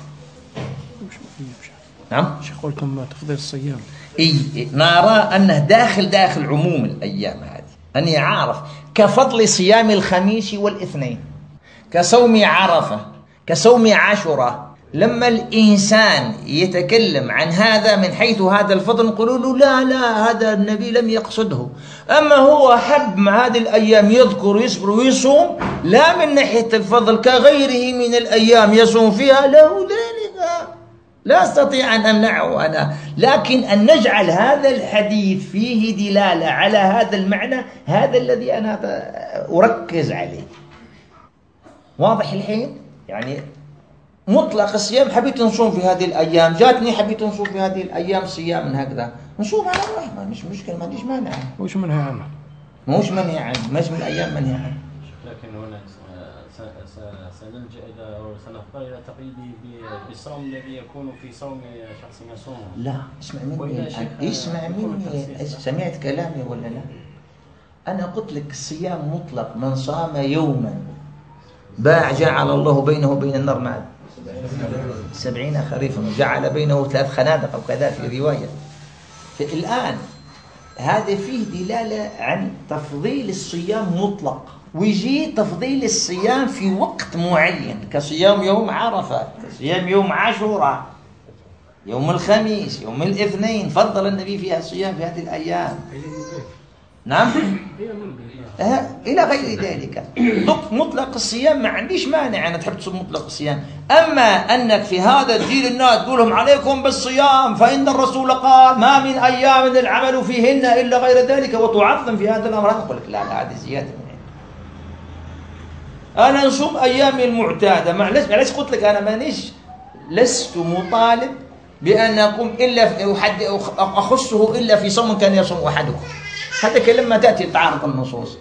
نعم. شو قولكم تفضيل الصيام؟ نرى أنه داخل عموم الأيام هذه، أني عارف كفضل صيام الخميس والاثنين، كصوم عرفة، كصوم عاشوراء. لما الإنسان يتكلم عن هذا من حيث هذا الفضل نقول له لا هذا النبي لم يقصده. أما هو حب مع هذه الأيام يذكر ويصبر ويصوم، لا من ناحية الفضل كغيره من الأيام يصوم فيها له ذلك، لا أستطيع أن أمنعه أنا، لكن أن نجعل هذا الحديث فيه دلالة على هذا المعنى، هذا الذي أنا أركز عليه. واضح الحين؟ يعني مطلق الصيام، حبيت نصوم في هذه الأيام، جاتني حبيت نصوم في هذه الأيام صيام من هكذا، نصوم على الرحمة، مش مشكلة، ما عنديش مانع. وش منهي عنه؟ مش منهي عنه، مش من الأيام منهي عنه. لكن هنا سنلجأ إلى أو سنضطر إلى تقييده بالصوم الذي يكون في صوم شخص يصومه. لا اسمع مني سمعت كلامي ولا لا؟ أنا قلت لك الصيام مطلق، من صام يوما جعل الله بينه وبين النار ماذا؟ 70 خريفا، وجعل بينه 3 خنادق أو كذا في رواية. الآن هذا فيه دلالة عن تفضيل الصيام مطلق، ويجي تفضيل الصيام في وقت معين، كصيام يوم عرفة، كصيام يوم عاشوراء، يوم الخميس، يوم الاثنين، فضل النبي فيها الصيام في هذه الأيام. نعم. إلى غير ذلك. مطلق الصيام ما عنديش مانع أنا تحب تصوم مطلق الصيام. أما أنك في هذا الدين الناس تقولهم عليكم بالصيام فإن الرسول قال ما من أيام العمل فيهن إلا غير ذلك، وتعظم في هذا الأمر، أقول لك لا هذه زيادة من عندي. أنا نصوم أيامي المعتادة، معلش قلت لك أنا لست مطالب بأن أقوم إلا أخصه إلا في صوم كان يصوم أحدكم. هذا كلمة تأتي تعارض النصوص،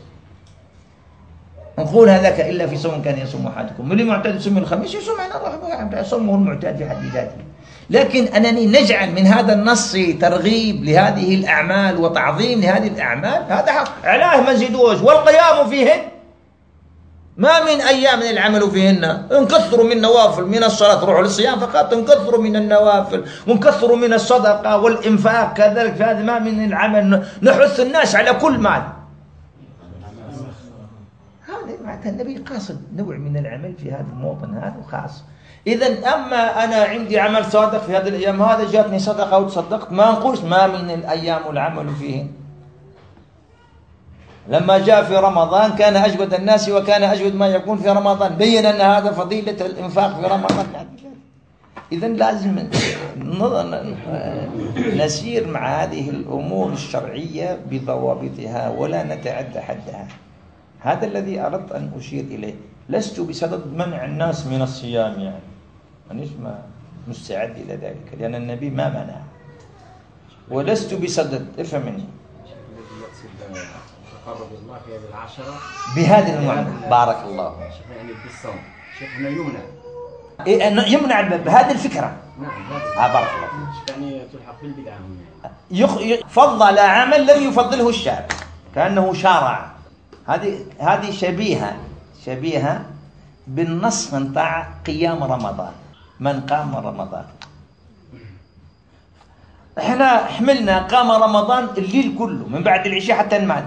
نقول هذاك إلا في صوم كان يصوم أحدكم. اللي معتاد يصوم الخميس يصوم على صومه المعتاد في حد ذاته. لكن أنني نجعل من هذا النص ترغيب لهذه الأعمال وتعظيم لهذه الأعمال، هذا حق. علاه ما نزيدوش. والقيام فيهن ما من أيام العمل فيهن، انكثروا من نوافل من الصلاة، روحوا للصيام فقط، انكثروا من النوافل وانكثروا من الصدقة والإنفاق كذلك. فهذا ما من العمل، نحث الناس على كل مال. هذا معناتها النبي قاصد نوع من العمل في هذا الموطن هذا وخاص. إذن أما أنا عندي عمل صادق في هذه الأيام، هذا جاتني صدقة وتصدقت، ما نقولش ما من الأيام العمل فيهن. لما جاء في رمضان كان أجود الناس وكان أجود ما يكون في رمضان، بين أن هذا فضيلة الإنفاق في رمضان. إذن لازم نسير مع هذه الأمور الشرعية بضوابطها ولا نتعدى حدها. هذا الذي أردت أن أشير إليه. لست بصدد منع الناس من الصيام، يعني أنيش ما مستعد إلى ذلك، لأن النبي ما منع، ولست بصدد. افهم مني تقرب الله في هذه العشرة بهذا المعنى. بارك الله. يعني بالصوم شيخنا يمنع يمنع بهذه الفكرة. بارك الله يعني تلحق بالبدعة. فضل عمل لم يفضله الشارع كأنه شارع. هذه شبيهة بالنص من طاع قيام رمضان، من قام رمضان. احنا حملنا قام رمضان الليل كله من بعد العشاء حتى المغرب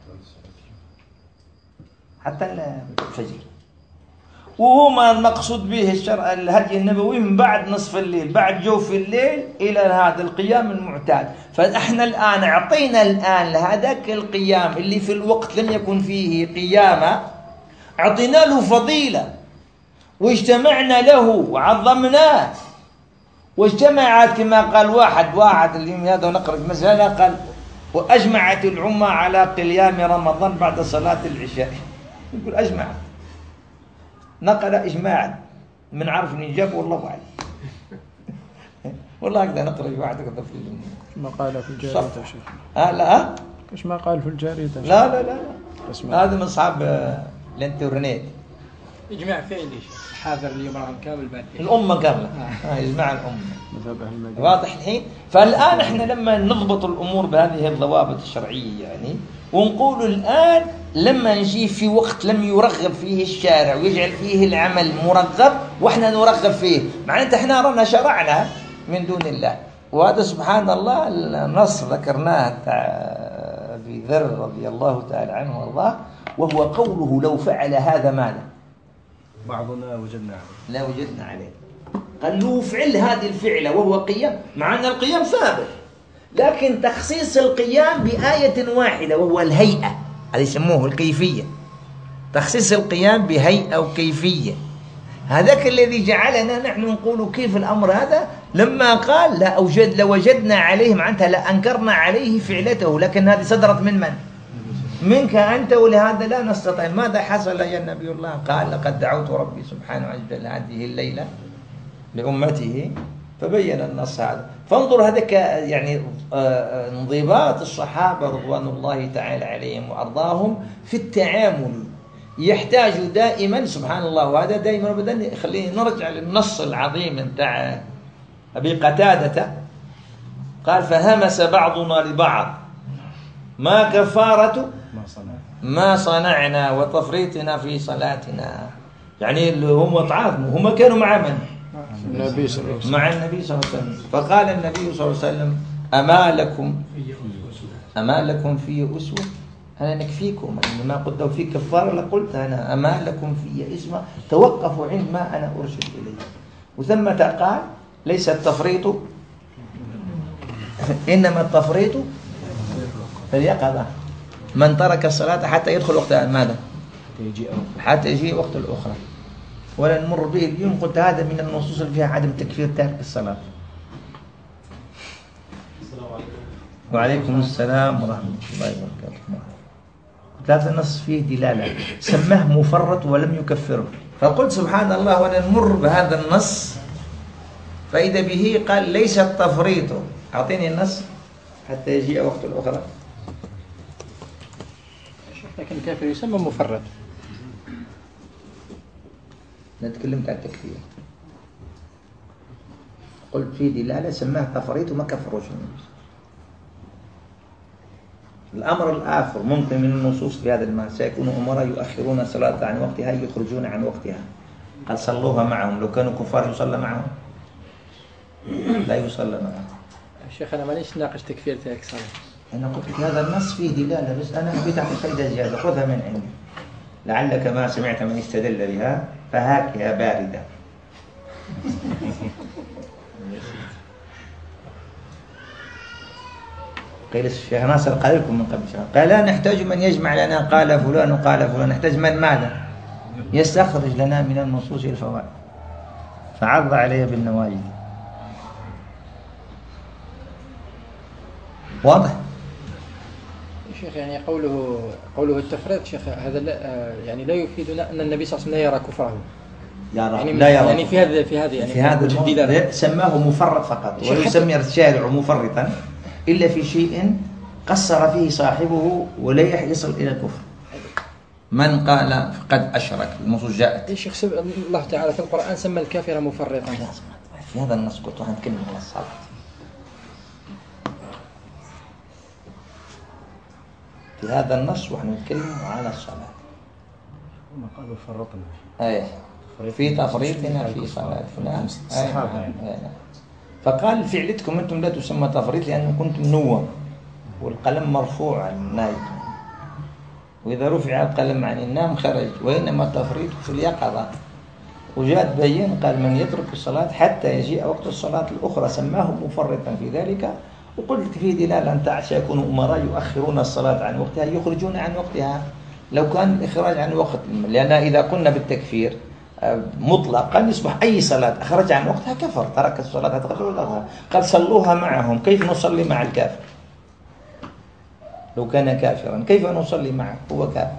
حتى الفجر، وهو ما المقصود به الشرع الهدي النبوي من بعد نصف الليل، بعد جوف الليل إلى هذا القيام المعتاد. فإحنا الآن أعطينا الآن لهذاك القيام اللي في الوقت لم يكن فيه قيامة، أعطينا له فضيلة واجتمعنا له وعظمناه، واجتمعت كما قال واحد اللي هذا نقرأ مسألة قال وأجمعت الأمة على قيام رمضان بعد صلاة العشاء. يقول أجمعت، نقل إجماعا من عرف الإجاب والله أعلم. والله هكذا نقرأ واحد كذا في ما قال في الجارية يا شيخ. لا ايش ما قال في الجارية؟ لا هذا من أصحاب الانترنت. إجماع فين ليش؟ حاضر اليوم رمضان كامل بعد الأمة كاملة. إجماع الأمة واضح الحين. فالآن إحنا لما نضبط الأمور بهذه الضوابط الشرعية يعني، ونقول الآن لما نجي في وقت لم يرغب فيه الشارع ويجعل فيه العمل مرغب وإحنا نرغب فيه، معناته إحنا رانا شرعنا من دون الله. وهذا سبحان الله النص ذكرناه أبي ذر رضي الله تعالى عنه والله، وهو قوله لو فعل هذا ماذا؟ بعضنا وجدنا عليه. لا وجدنا عليه. قال له فعل هذه الفعلة وهو قيام، مع أن القيام ثابت، لكن تخصيص القيام بآية واحدة وهو الهيئة، هذا يسموه الكيفية. تخصيص القيام بهيئة وكيفية، هذاك الذي جعلنا نحن نقول كيف الأمر هذا. لما قال لوجدنا عليه معناتها لأنكرنا عليه فعلته، لكن هذه صدرت من؟ منك أنت، ولهذا لا نستطيع. ماذا حصل يا نبي الله؟ قال لقد دعوت ربي سبحانه وتعالى هذه الليلة لأمته، فبين النص هذا. فانظر هذا يعني انضباط الصحابة رضوان الله تعالى عليهم وأرضاهم في التعامل، يحتاج دائما سبحان الله. وهذا دائما أبدا يخلينا نرجع للنص العظيم بتاع أبي قتادة، قال فهمس بعضنا لبعض ما كفارة ما صنعنا وتفريطنا في صلاتنا. يعني اللي هم طعام هم كانوا مع من؟ النبي صلى الله عليه وسلم. مع النبي صلى الله عليه وسلم. فقال النبي صلى الله عليه وسلم أما لكم في أسوة؟ أنا نكفيكم، ما قلت في كفارة لقلت أنا أما لكم في اسمه، توقفوا عندما أنا أرشد إليه. وثمة قال ليس التفريط إنما التفريط في اليقظة، من ترك الصلاة حتى يدخل وقتها ماذا؟ حتى يجي وقت الأخرى. ولا نمر به اليوم. قلت هذا من النصوص اللي فيها عدم تكفير تارك الصلاة. وعليكم السلام ورحمة الله وبركاته. هذا النص فيه دلالة، سماه مفرط ولم يكفره. فقلت سبحان الله وانا نمر بهذا النص فإذا به قال ليس التفريط. أعطيني النص حتى يجي وقت الأخرى. لكن الكافر يسمى مفرط. نتكلم عن التكفير، قلت في دلالة سماه تفريط وما كفروش. الأمر الآخر ممكن من النصوص في هذا المعنى سيكون أمراء يؤخرون الصلاة عن وقتها يخرجون عن وقتها. قال صلوها معهم، لو كانوا كفار يصلى معهم؟ لا يصلى معهم. شيخ أنا مانيش ناقش تكفير تارك صلاة. أنا قلت لك هذا النص فيه دلالة، بس أنا حبيت أعطي فائدة زيادة، خذها من عندي لعلك ما سمعت من استدل بها، فهاك يا باردة. قيل الشيخ ناصر قال لكم من قبل شهر، قال لا نحتاج من يجمع لنا قال فلان وقال فلان، نحتاج من ماذا؟ يستخرج لنا من النصوص الفوائد. فعض علي بالنواجذ. واضح؟ شيخ يعني قوله التفريط شيخ هذا يعني لا يفيدنا أن النبي صلى الله عليه وسلم لا يرى كفره. يعني لا يرى يعني في هذا الموضوع سماه مفرط فقط، ويسمي الشارع مفرطا إلا في شيء قصر فيه صاحبه ولا يصل إلى الكفر. من قال فقد أشرك. النصوص جاءت. يا شيخ الله تعالى في القرآن سمى الكافر مفرطا. في هذا النص كنت هنتكلم عن الصلاة. في هذا النص ونتكلم على الصلاة. هم قالوا فرطنا. أيه. في تفريطنا في صلاتنا. الصحابة يعني. فقال فعلتكم أنتم لا تسمى تفريط لأنكم كنتم نوم والقلم مرفوع عن النايم، وإذا رفع القلم عن النام خرج، وإنما التفريط في اليقظة. وجاء بين قال من يترك الصلاة حتى يجيء وقت الصلاة الأخرى سماه مفرطا في ذلك. وقلت فيه دلالة أن تعشى يكونوا أمراء يؤخرون الصلاة عن وقتها يخرجون عن وقتها لو كان الإخراج عن وقت، لأن إذا كنا بالتكفير مطلقا يصبح أي صلاة أخرج عن وقتها كفر، ترك الصلاة تقول قال صلوها معهم. كيف نصلي مع الكافر؟ لو كان كافرا كيف نصلي معه؟ هو كافر.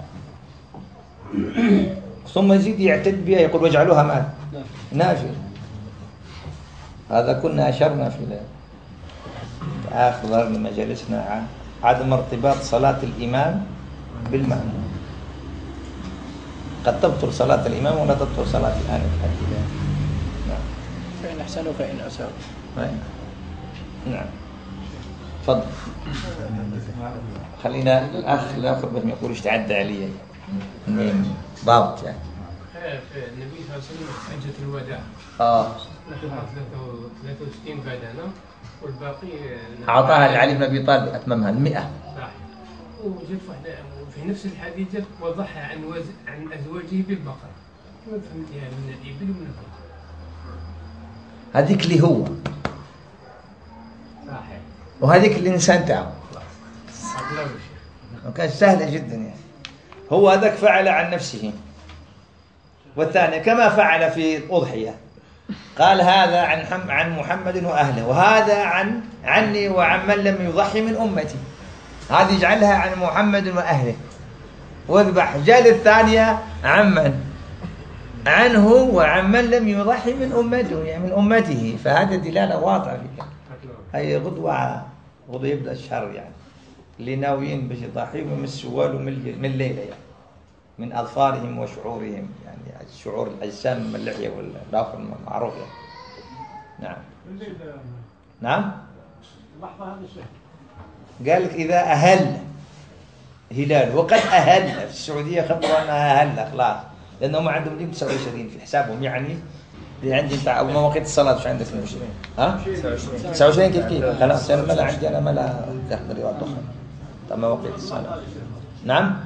ثم يزيد يعتد بها يقول واجعلوها مال نافل. هذا كنا أشرنا في آخر مجالسنا عدم ارتباط صلاة الإمام بالمأموم. قد تبطل صلاة الإمام ولا تبطل صلاة الآن الحديث. نعم. فإن أحسنوا فإن أساءوا. نعم. تفضل. خلينا الأخ الآخر بس ما يقولش تعدى علي ضابط يعني. النبي صلى الله عليه وسلم في حجة الوداع 63 بدنة والباقي أعطاها لعلي بن أبي طالب أتممها 100. صح. وجت واحدة في نفس الحديث جت وضحها عن أزواجه بالبقرة. ما فهمتها من الإبل ومن البقرة. هذيك اللي هو. صحيح. وهذيك الإنسان تاعه. وكان سهلة جدا يعني. هو هذاك فعل عن نفسه، والثاني كما فعل في الأضحية قال هذا عن محمد وأهله، وهذا عني وعن من لم يضحي من أمتي. هذه يجعلها عن محمد وأهله واذبح. جاء الثانية عن من؟ عنه وعن من لم يضحي من أمته يعني من أمته. فهذا دلالة واضحة فيها. هي غدوة يبدأ الشهر يعني اللي ناويين باش يضحيوا يمسوا والو من الليلة يعني من أظفارهم وشعورهم يعني الشعور الأجسام من اللحية والآخر معروف يعني. نعم. نعم. اللحظة هذا الشيء. قال لك إذا أهل هلال وقد أهل في السعودية خبروا أنها أهل خلاص لأنهم عندهم اليوم 29 في حسابهم يعني عندي أو مواقيت الصلاة مش عندك 22 ها 29 كيف خلاص أنا ملا عندي أنا ملا تاخذ رياض دخل طب مواقيت الصلاة. نعم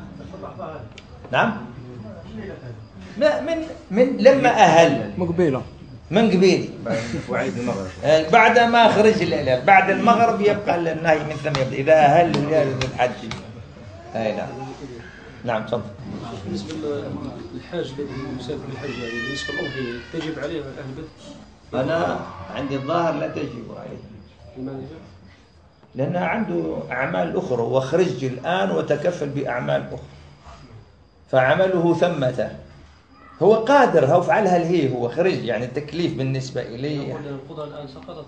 من لما أهل مقبيلة من قبيل بعد ما خرج الهلال بعد المغرب يبقى النهي من ثم يبدأ إذا أهل الهلال الحج. أي نعم تفضل. بالنسبة للحاج الذي يسافر للحج يعني بالنسبة للأضحية تجب عليه أهل البيت؟ أنا عندي الظاهر لا تجب عليه. لماذا؟ لأنه عنده أعمال أخرى وخرج الآن وتكفل بأعمال أخرى فعمله ثمة هو قادر هو فعلها هي هو خرج يعني التكليف بالنسبة إليه. القضاء الآن سقطت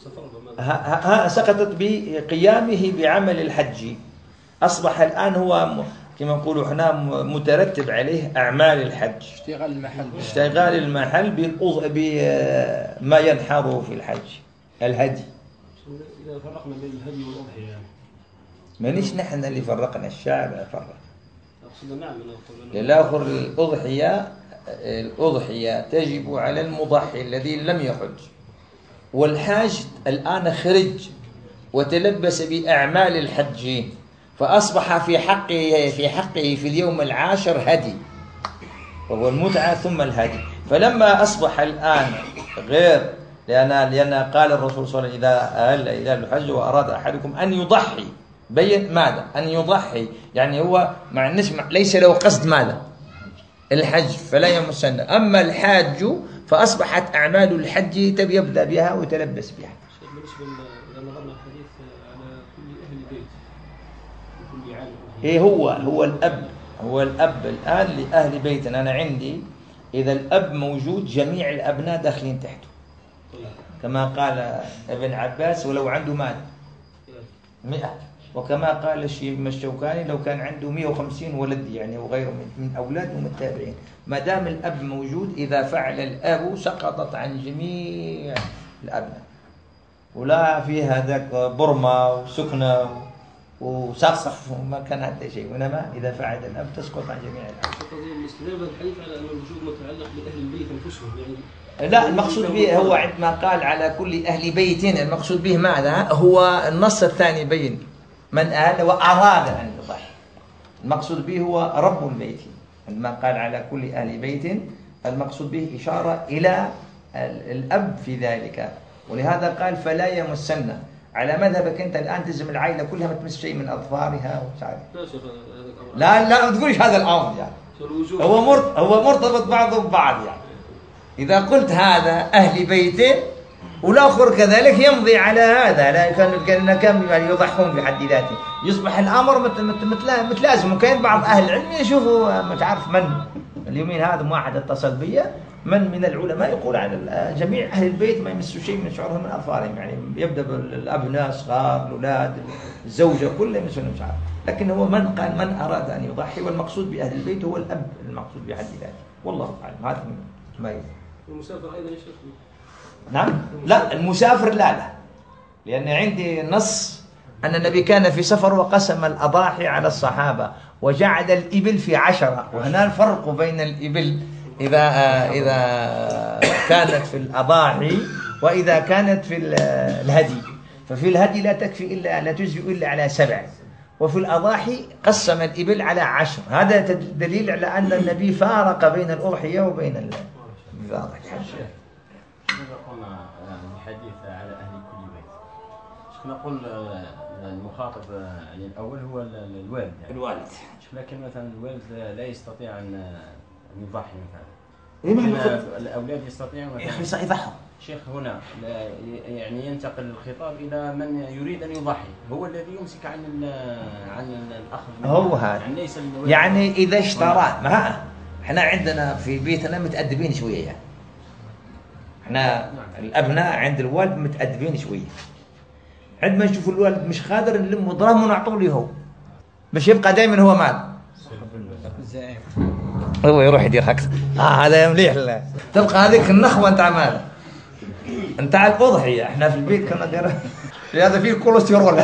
سقطت بقيامه بعمل الحج. أصبح الآن هو كما نقولوا احنا مترتب عليه أعمال الحج اشتغال المحل بما ينحره في الحج الهدي. إذا فرقنا بين الهدي والأضحية يعني مانيش نحن اللي فرقنا الشارع فرق. نعم للآخر الأضحية تجب على المضحي الذي لم يحج والحاج الآن خرج وتلبس بأعمال الحج فأصبح في حقه في اليوم العاشر هدي وهو المتعة ثم الهدي. فلما أصبح الآن غير لأن قال الرسول صلى الله عليه وسلم إذا أهل إلى الحج وأراد أحدكم أن يضحي بين ماذا؟ أن يضحي يعني هو ليس له قصد ماذا؟ الحج فلا يمسن. أما الحاج فأصبحت أعمال الحج يبدأ بها ويتلبس بها. بالنسبة إذا نظرنا الحديث على كل أهل بيت كل عالم إيه هو الأب الآن لأهل بيت. أنا عندي إذا الأب موجود جميع الأبناء داخلين تحته كما قال ابن عباس ولو عنده مال 100 وكما قال الشوكاني لو كان عنده 150 ولد يعني وغيره من أولاد ومتابعين، ما دام الأب موجود إذا فعل الأب سقطت عن جميع الأبناء، ولا في هذاك برمة وسكنة وسقف وما كان هذا شيء، وإنما إذا فعل الأب تسقط عن جميع الأبناء. الاستدلال الحديث على أن الوجوب متعلق بأهل البيت أنفسهم يعني. لا، المقصود به هو عندما قال على كل أهل بيت، المقصود به ماذا؟ هو النص الثاني بين من أهل وأراد أن يضحي، المقصود به هو رب البيت. عندما قال على كل أهل بيت المقصود به إشارة إلى الأب في ذلك، ولهذا قال فلا يمسن. على مذهبك أنت الآن تلزم العائلة كلها ما تمس شيء من أظفارها وشعرها. لا شيخ هذا الأمر. لا ما تقولش هذا الأمر يعني. هو مرتبط بعضه ببعض يعني. إذا قلت هذا أهل بيت والآخر كذلك يمضي على هذا، لا كان يعني يضحون بحد ذاته، يصبح الأمر متلازم. وكان بعض أهل العلم يشوفوا مش عارف من اليومين هذا واحد اتصل بي من العلماء يقول على جميع أهل البيت ما يمسوا شيء من شعورهم من أظفارهم، يعني يبدأ بالأبناء الصغار الأولاد الزوجة كله يمسون مش عارف. لكن هو من قال من أراد أن يضحي، والمقصود بأهل البيت هو الأب المقصود بحد ذاته، والله أعلم. هذا ما يفهم. المسافر أيضا يا شيخ؟ نعم، لا المسافر لا، لأن عندي نص أن النبي كان في سفر وقسم الأضاحي على الصحابة وجعل الإبل في 10، وهنا الفرق بين الإبل إذا كانت في الأضاحي وإذا كانت في الهدي. ففي الهدي لا تكفي لا تجزئ إلا على 7، وفي الأضاحي قسم الإبل على 10. هذا دليل على أن النبي فارق بين الأضحية وبين الأضاحي. إذا قلنا الحديث على أهل كل بيت، نقول المخاطب يعني الأول هو الوالد يعني. الوالد. لكن مثلا الوالد لا يستطيع أن يضحي مثلا. الأولاد يستطيعون يضحوا. شيخ هنا يعني ينتقل الخطاب إلى من يريد أن يضحي، هو الذي يمسك عن الأخذ. هو هذا. يعني إذا اشترى، ما احنا عندنا في بيتنا متأدبين شوية يعني. احنا الأبناء عند الوالد متأدبين شوية. عندما نشوف الوالد مش قادر نلم دراهم ونعطوه له هو، مش يبقى دائما هو مال. هو يروح يدير هكذا. هذا مليح. تلقى هذيك النخوة انت عمالة. انت على الأضحية، احنا في البيت كنا دير هذا فيه كوليسترول.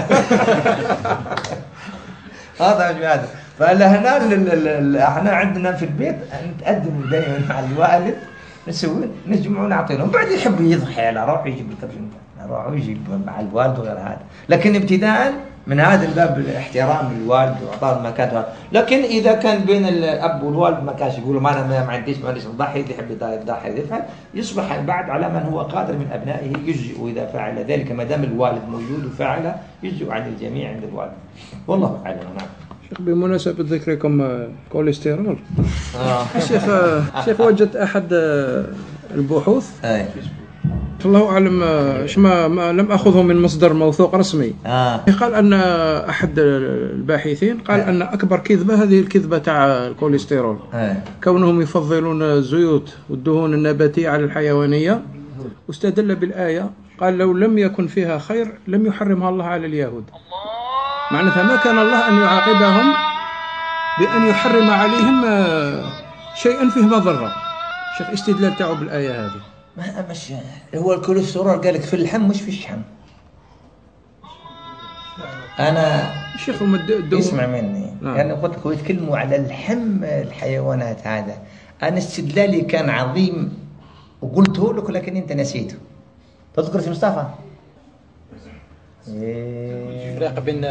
هذا فلهنا احنا عندنا في البيت نتقدم دائما مع الوالد، نسوي نجمع ونعطيهم، بعد يحب يضحي على روحه يجيب الترجمة، روحه يجيب مع الوالد وغير هذا. لكن ابتداء من هذا الباب الاحترام للوالد واعطاه المكان. لكن اذا كان بين الاب والوالد ما كانش يقولوا ما انا ما عنديش نضحي، اللي يحب يضحي يفعل، يصبح بعد على من هو قادر من ابنائه يجزئ اذا فعل ذلك، ما دام الوالد موجود وفعل يجزئ عن الجميع عند الوالد. والله اعلم. نعم. بمناسبة ذكركم كوليسترول، شيخ وجدت أحد البحوث الله أعلم ما لم أخذه من مصدر موثوق رسمي، قال أن أحد الباحثين قال أن أكبر كذبة هذه الكذبة تاع الكوليسترول، كونهم يفضلون الزيوت والدهون النباتية على الحيوانية، واستدل بالآية قال لو لم يكن فيها خير لم يحرمها الله على اليهود. معناتها ما كان الله أن يعاقبهم بأن يحرم عليهم شيئا فيه مضرة. شيخ استدلال تاعه بالآية هذه مش هو الكوليسترول قال لك في اللحم مش في الشحم. أنا شيخ اسمع مني، يعني قلت لك يتكلموا على اللحم الحيوانات هذا، أنا استدلالي كان عظيم وقلته لك لكن أنت نسيته. تذكر في مصطفى؟ فرق بين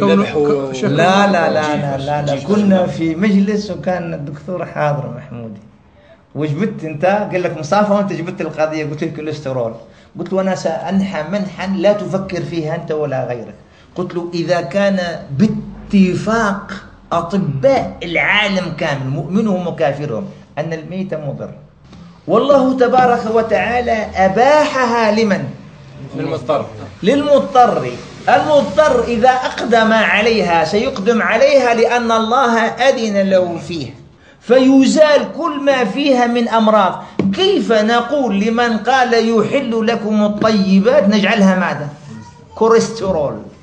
لا كنا في مجلس وكان الدكتور حاضر محمودي، وجبت انت قال لك مصطفى وانت جبت القضيه، قلت لك الكوليسترول، قلت له انا سانحى منحا لا تفكر فيها انت ولا غيرك. قلت له اذا كان باتفاق اطباء العالم كامل مؤمنهم وكافرهم ان الميت مضر، والله تبارك وتعالى اباحها لمن؟ للمضطر. المضطر إذا أقدم عليها سيقدم عليها لأن الله أذن له فيها، فيزال كل ما فيها من أمراض. كيف نقول لمن قال يحل لكم الطيبات نجعلها ماذا؟ كوليسترول.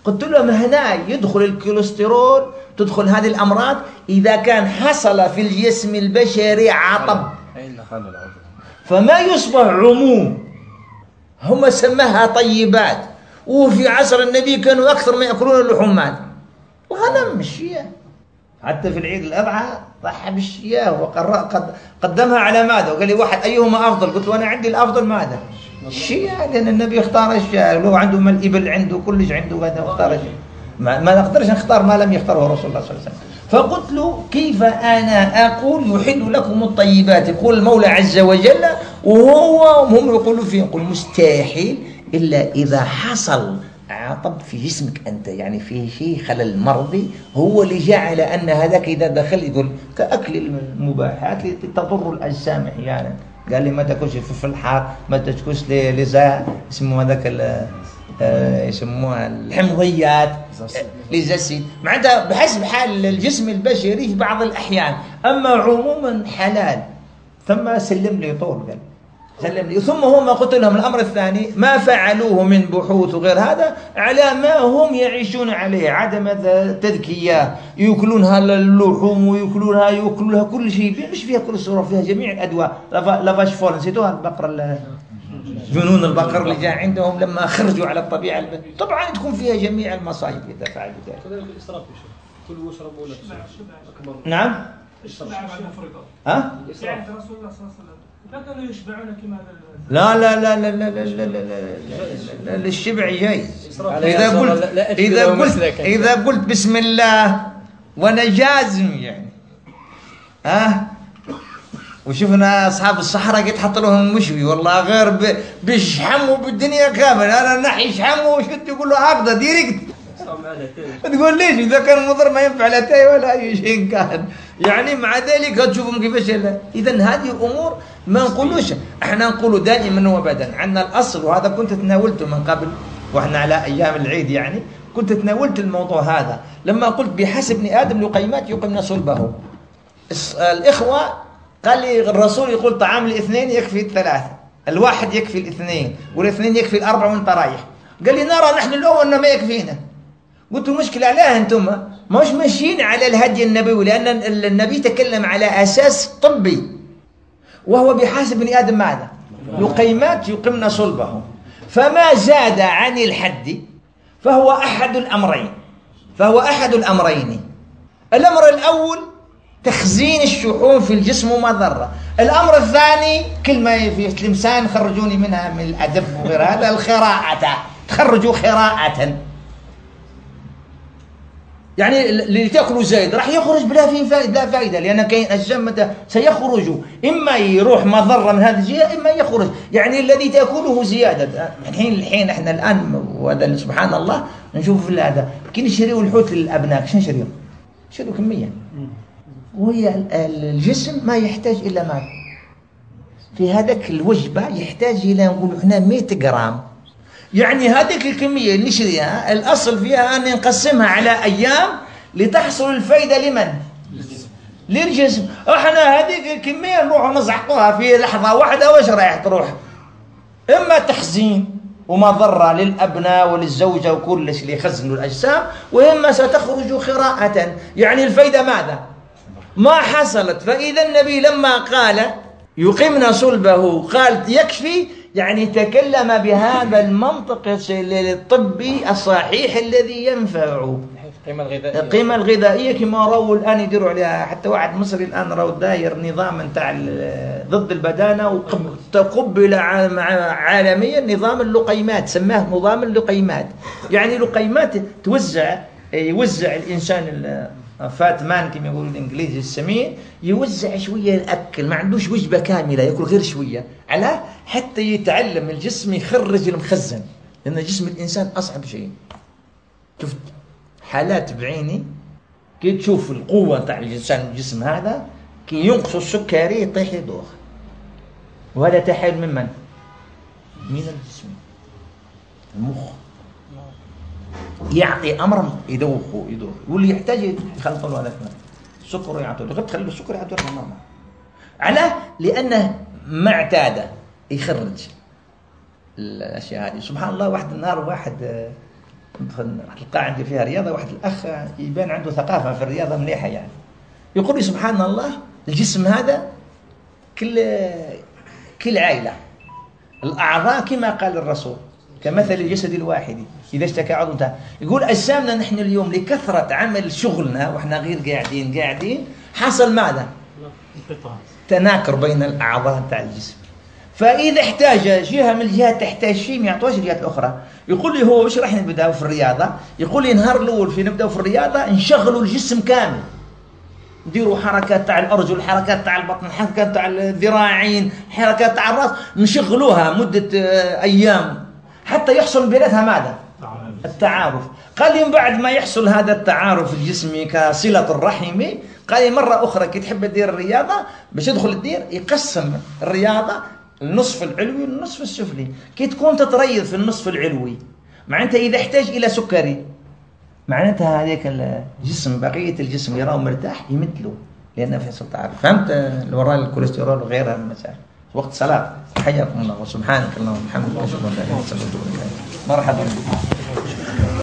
قلت لهم هنا يدخل الكوليسترول، تدخل هذه الأمراض إذا كان حصل في الجسم البشري عطب، فما يصبح عموم. هم سماها طيبات، وفي عصر النبي كانوا أكثر ما يأكلون اللحومات، الغنم الشياه. حتى في العيد الأضحى ضحى بالشياه وقدمها على ماذا؟ وقال لي واحد أيهما أفضل؟ قلت له أنا عندي الأفضل ماذا؟ الشياه، لأن النبي اختار الشياه، لو عنده ما الإبل عنده كلش عنده هذا اختار الشياه. ما نقدرش نختار ما لم يختاره رسول الله صلى الله عليه وسلم. فقلت له كيف أنا أقول يحل لكم الطيبات، يقول المولى عز وجل، وهم يقولوا فيه، يقول مستحيل إلا إذا حصل عطب في جسمك أنت، يعني فيه شيء خلل مرضي هو اللي جعل أن هذاك إذا دخل يقول كأكل المباحات التي تضر الأجسام أحيانا. قال لي ما تاكلش في الحار، ما تاكلش لزا اسمه هذاك يسموها الحمضيات لزاسيد، معناتها بحسب حال الجسم البشري في بعض الأحيان. أما عموما حلال. ثم سلم لي طول، قال سلم لي. ثم هم قلت لهم الأمر الثاني ما فعلوه من بحوث وغير هذا على ما هم يعيشون عليه، عدم التذكية، يأكلونها اللحوم ويأكلونها كل شيء، مش فيها كل الصورة، فيها جميع الأدواء. لافاشفور نسيتوها، البقرة جنون البقر اللي جاء عندهم لما خرجوا على الطبيعة، طبعا تكون فيها جميع المصايب إذا فعلوا ذلك. كذلك الإسراف، كلوا واشربوا ولا أكبر. نعم. ها؟ يعني رسول الله صلى الله عليه وسلم لا كانوا يشبعون كما لا لا لا لا لا لا لا لا لا الشبع جايز. إذا قلت بسم الله وأنا جازم يعني وشفنا أصحاب الصحراء قد حط لهم مشوي والله غير بيشحموا بالدنيا كامل. أنا نحي شحموا وش كنت يقول له هكذا ديريكت، تقول ليش إذا كان مضر ما ينفع لا تاي ولا أي شيء كان، يعني مع ذلك تشوفهم كيفاش. إذن هذه أمور ما نقولوش، احنا نقولوا دائما وابدا عندنا الأصل، وهذا كنت تناولته من قبل واحنا على أيام العيد، يعني كنت تناولت الموضوع هذا لما قلت بحسب ابن آدم لقيمات يقمن صلبه. الإخوة قال لي الرسول يقول طعام الاثنين يكفي الثلاثة، الواحد يكفي الاثنين، والاثنين يكفي الأربعة وانت رايح. قال لي نرى نحن الأول أنه ما يكفينا. قلت المشكلة علاه أنتم مش ماشيين على الهدي النبوي، لأن النبي تكلم على أساس طبي، وهو بحسب ابن آدم ماذا؟ لقيمات يقمن صلبه، فما زاد عن الحد فهو أحد الأمرين. الأمر الأول تخزين الشحوم في الجسم ومضرة. الأمر الثاني كلمة في التلمسان خرجوني منها من الأدب وغير هذا، الخراعة، تخرجوا خراعة، يعني اللي تأكلوا زايد راح يخرج بلا فائدة، لأن كاين أجسام متى سيخرج إما يروح مضرة من هذه الجهة إما يخرج، يعني الذي تأكله زيادة. الحين احنا الآن وهذا سبحان الله نشوف في هذا كي نشريوا الحوت للأبناء، شنو نشريوا كمية، وهي الجسم ما يحتاج إلا ماء. في هذاك الوجبة يحتاج إلى نقول احنا 100 جرام، يعني هذيك الكمية اللي نشريها الأصل فيها أن نقسمها على أيام لتحصل الفائدة لمن؟ للجسم. احنا هذيك الكمية نروح نزعقوها في لحظة واحدة، وش رايح تروح؟ إما تخزين ومضرة للأبناء وللزوجة وكل شيء اللي يخزنوا الأجسام، وإما ستخرج خراءة، يعني الفائدة ماذا؟ ما حصلت. فإذا النبي لما قال يقمن صلبه قال يكفي، يعني تكلم بهذا المنطق الطبي الصحيح الذي ينفع. القيمة الغذائية كما راوا الآن يديروا عليها، حتى واحد مصري الآن راو داير نظام تاع ضد البدانة، وتقبل عالميا نظام اللقيمات، سماه نظام اللقيمات. يعني لقيمات يوزع الإنسان فاتمان كما يقولوا الإنجليزي السمين، يوزع شوية الأكل، ما عندوش وجبة كاملة، يأكل غير شوية، على حتى يتعلم الجسم يخرج المخزن، لأن جسم الإنسان أصعب شيء. شفت حالات بعيني كي تشوف القوة تاع الجسم هذا، كي ينقص السكري يطيح يدوخ، وهذا تحيل من من؟ من الجسم، المخ يعطي أمر يدوخ، واللي يحتاج يخلط له هذا السكر يعطيه، غير تخلي السكر يعطيه نورمال. على لأنه ما اعتاد يخرج الأشياء هذه. سبحان الله، واحد النهار واحد القاعة عندي فيها رياضة، واحد الأخ يبان عنده ثقافة في الرياضة مليحة يعني، يقول لي سبحان الله الجسم هذا كل عائلة، الأعضاء كما قال الرسول كمثل الجسد الواحد إذا اشتكى عضو انتهى. يقول أجسامنا نحن اليوم لكثرة عمل شغلنا وإحنا غير قاعدين حصل ماذا؟ تناكر بين الأعضاء تاع الجسم. فإذا احتاج جهة من الجهات تحتاج شيء ما يعطوهاش الجهات الأخرى. يقول لي هو واش راح نبداو في الرياضة؟ يقول لي النهار الأول في نبداو في الرياضة نشغلوا الجسم كامل، نديروا حركات تاع الأرجل، حركات تاع البطن، حركات تاع الذراعين، حركات تاع الرأس، نشغلوها مدة أيام حتى يحصل بيناتها ماذا؟ التعارف. قال لي من بعد ما يحصل هذا التعارف الجسمي كصلة الرحم، قال لي مرة أخرى كي تحب تدير الرياضة باش تدخل تدير يقسم الرياضة النصف العلوي والنصف السفلي. كي تكون تتريض في النصف العلوي معناتها إذا احتاج إلى سكري معناتها هذيك الجسم بقية الجسم يراه مرتاح يمثله لأنه في حصل تعارف. فهمت الوراء الكوليسترول وغيرها من المسائل. وقت صلاة حياكم الله وسبحانك اللهم وبحمدك أشهد أن لا إله إلا أنت أستغفرك وأتوب إليك. مرحبا.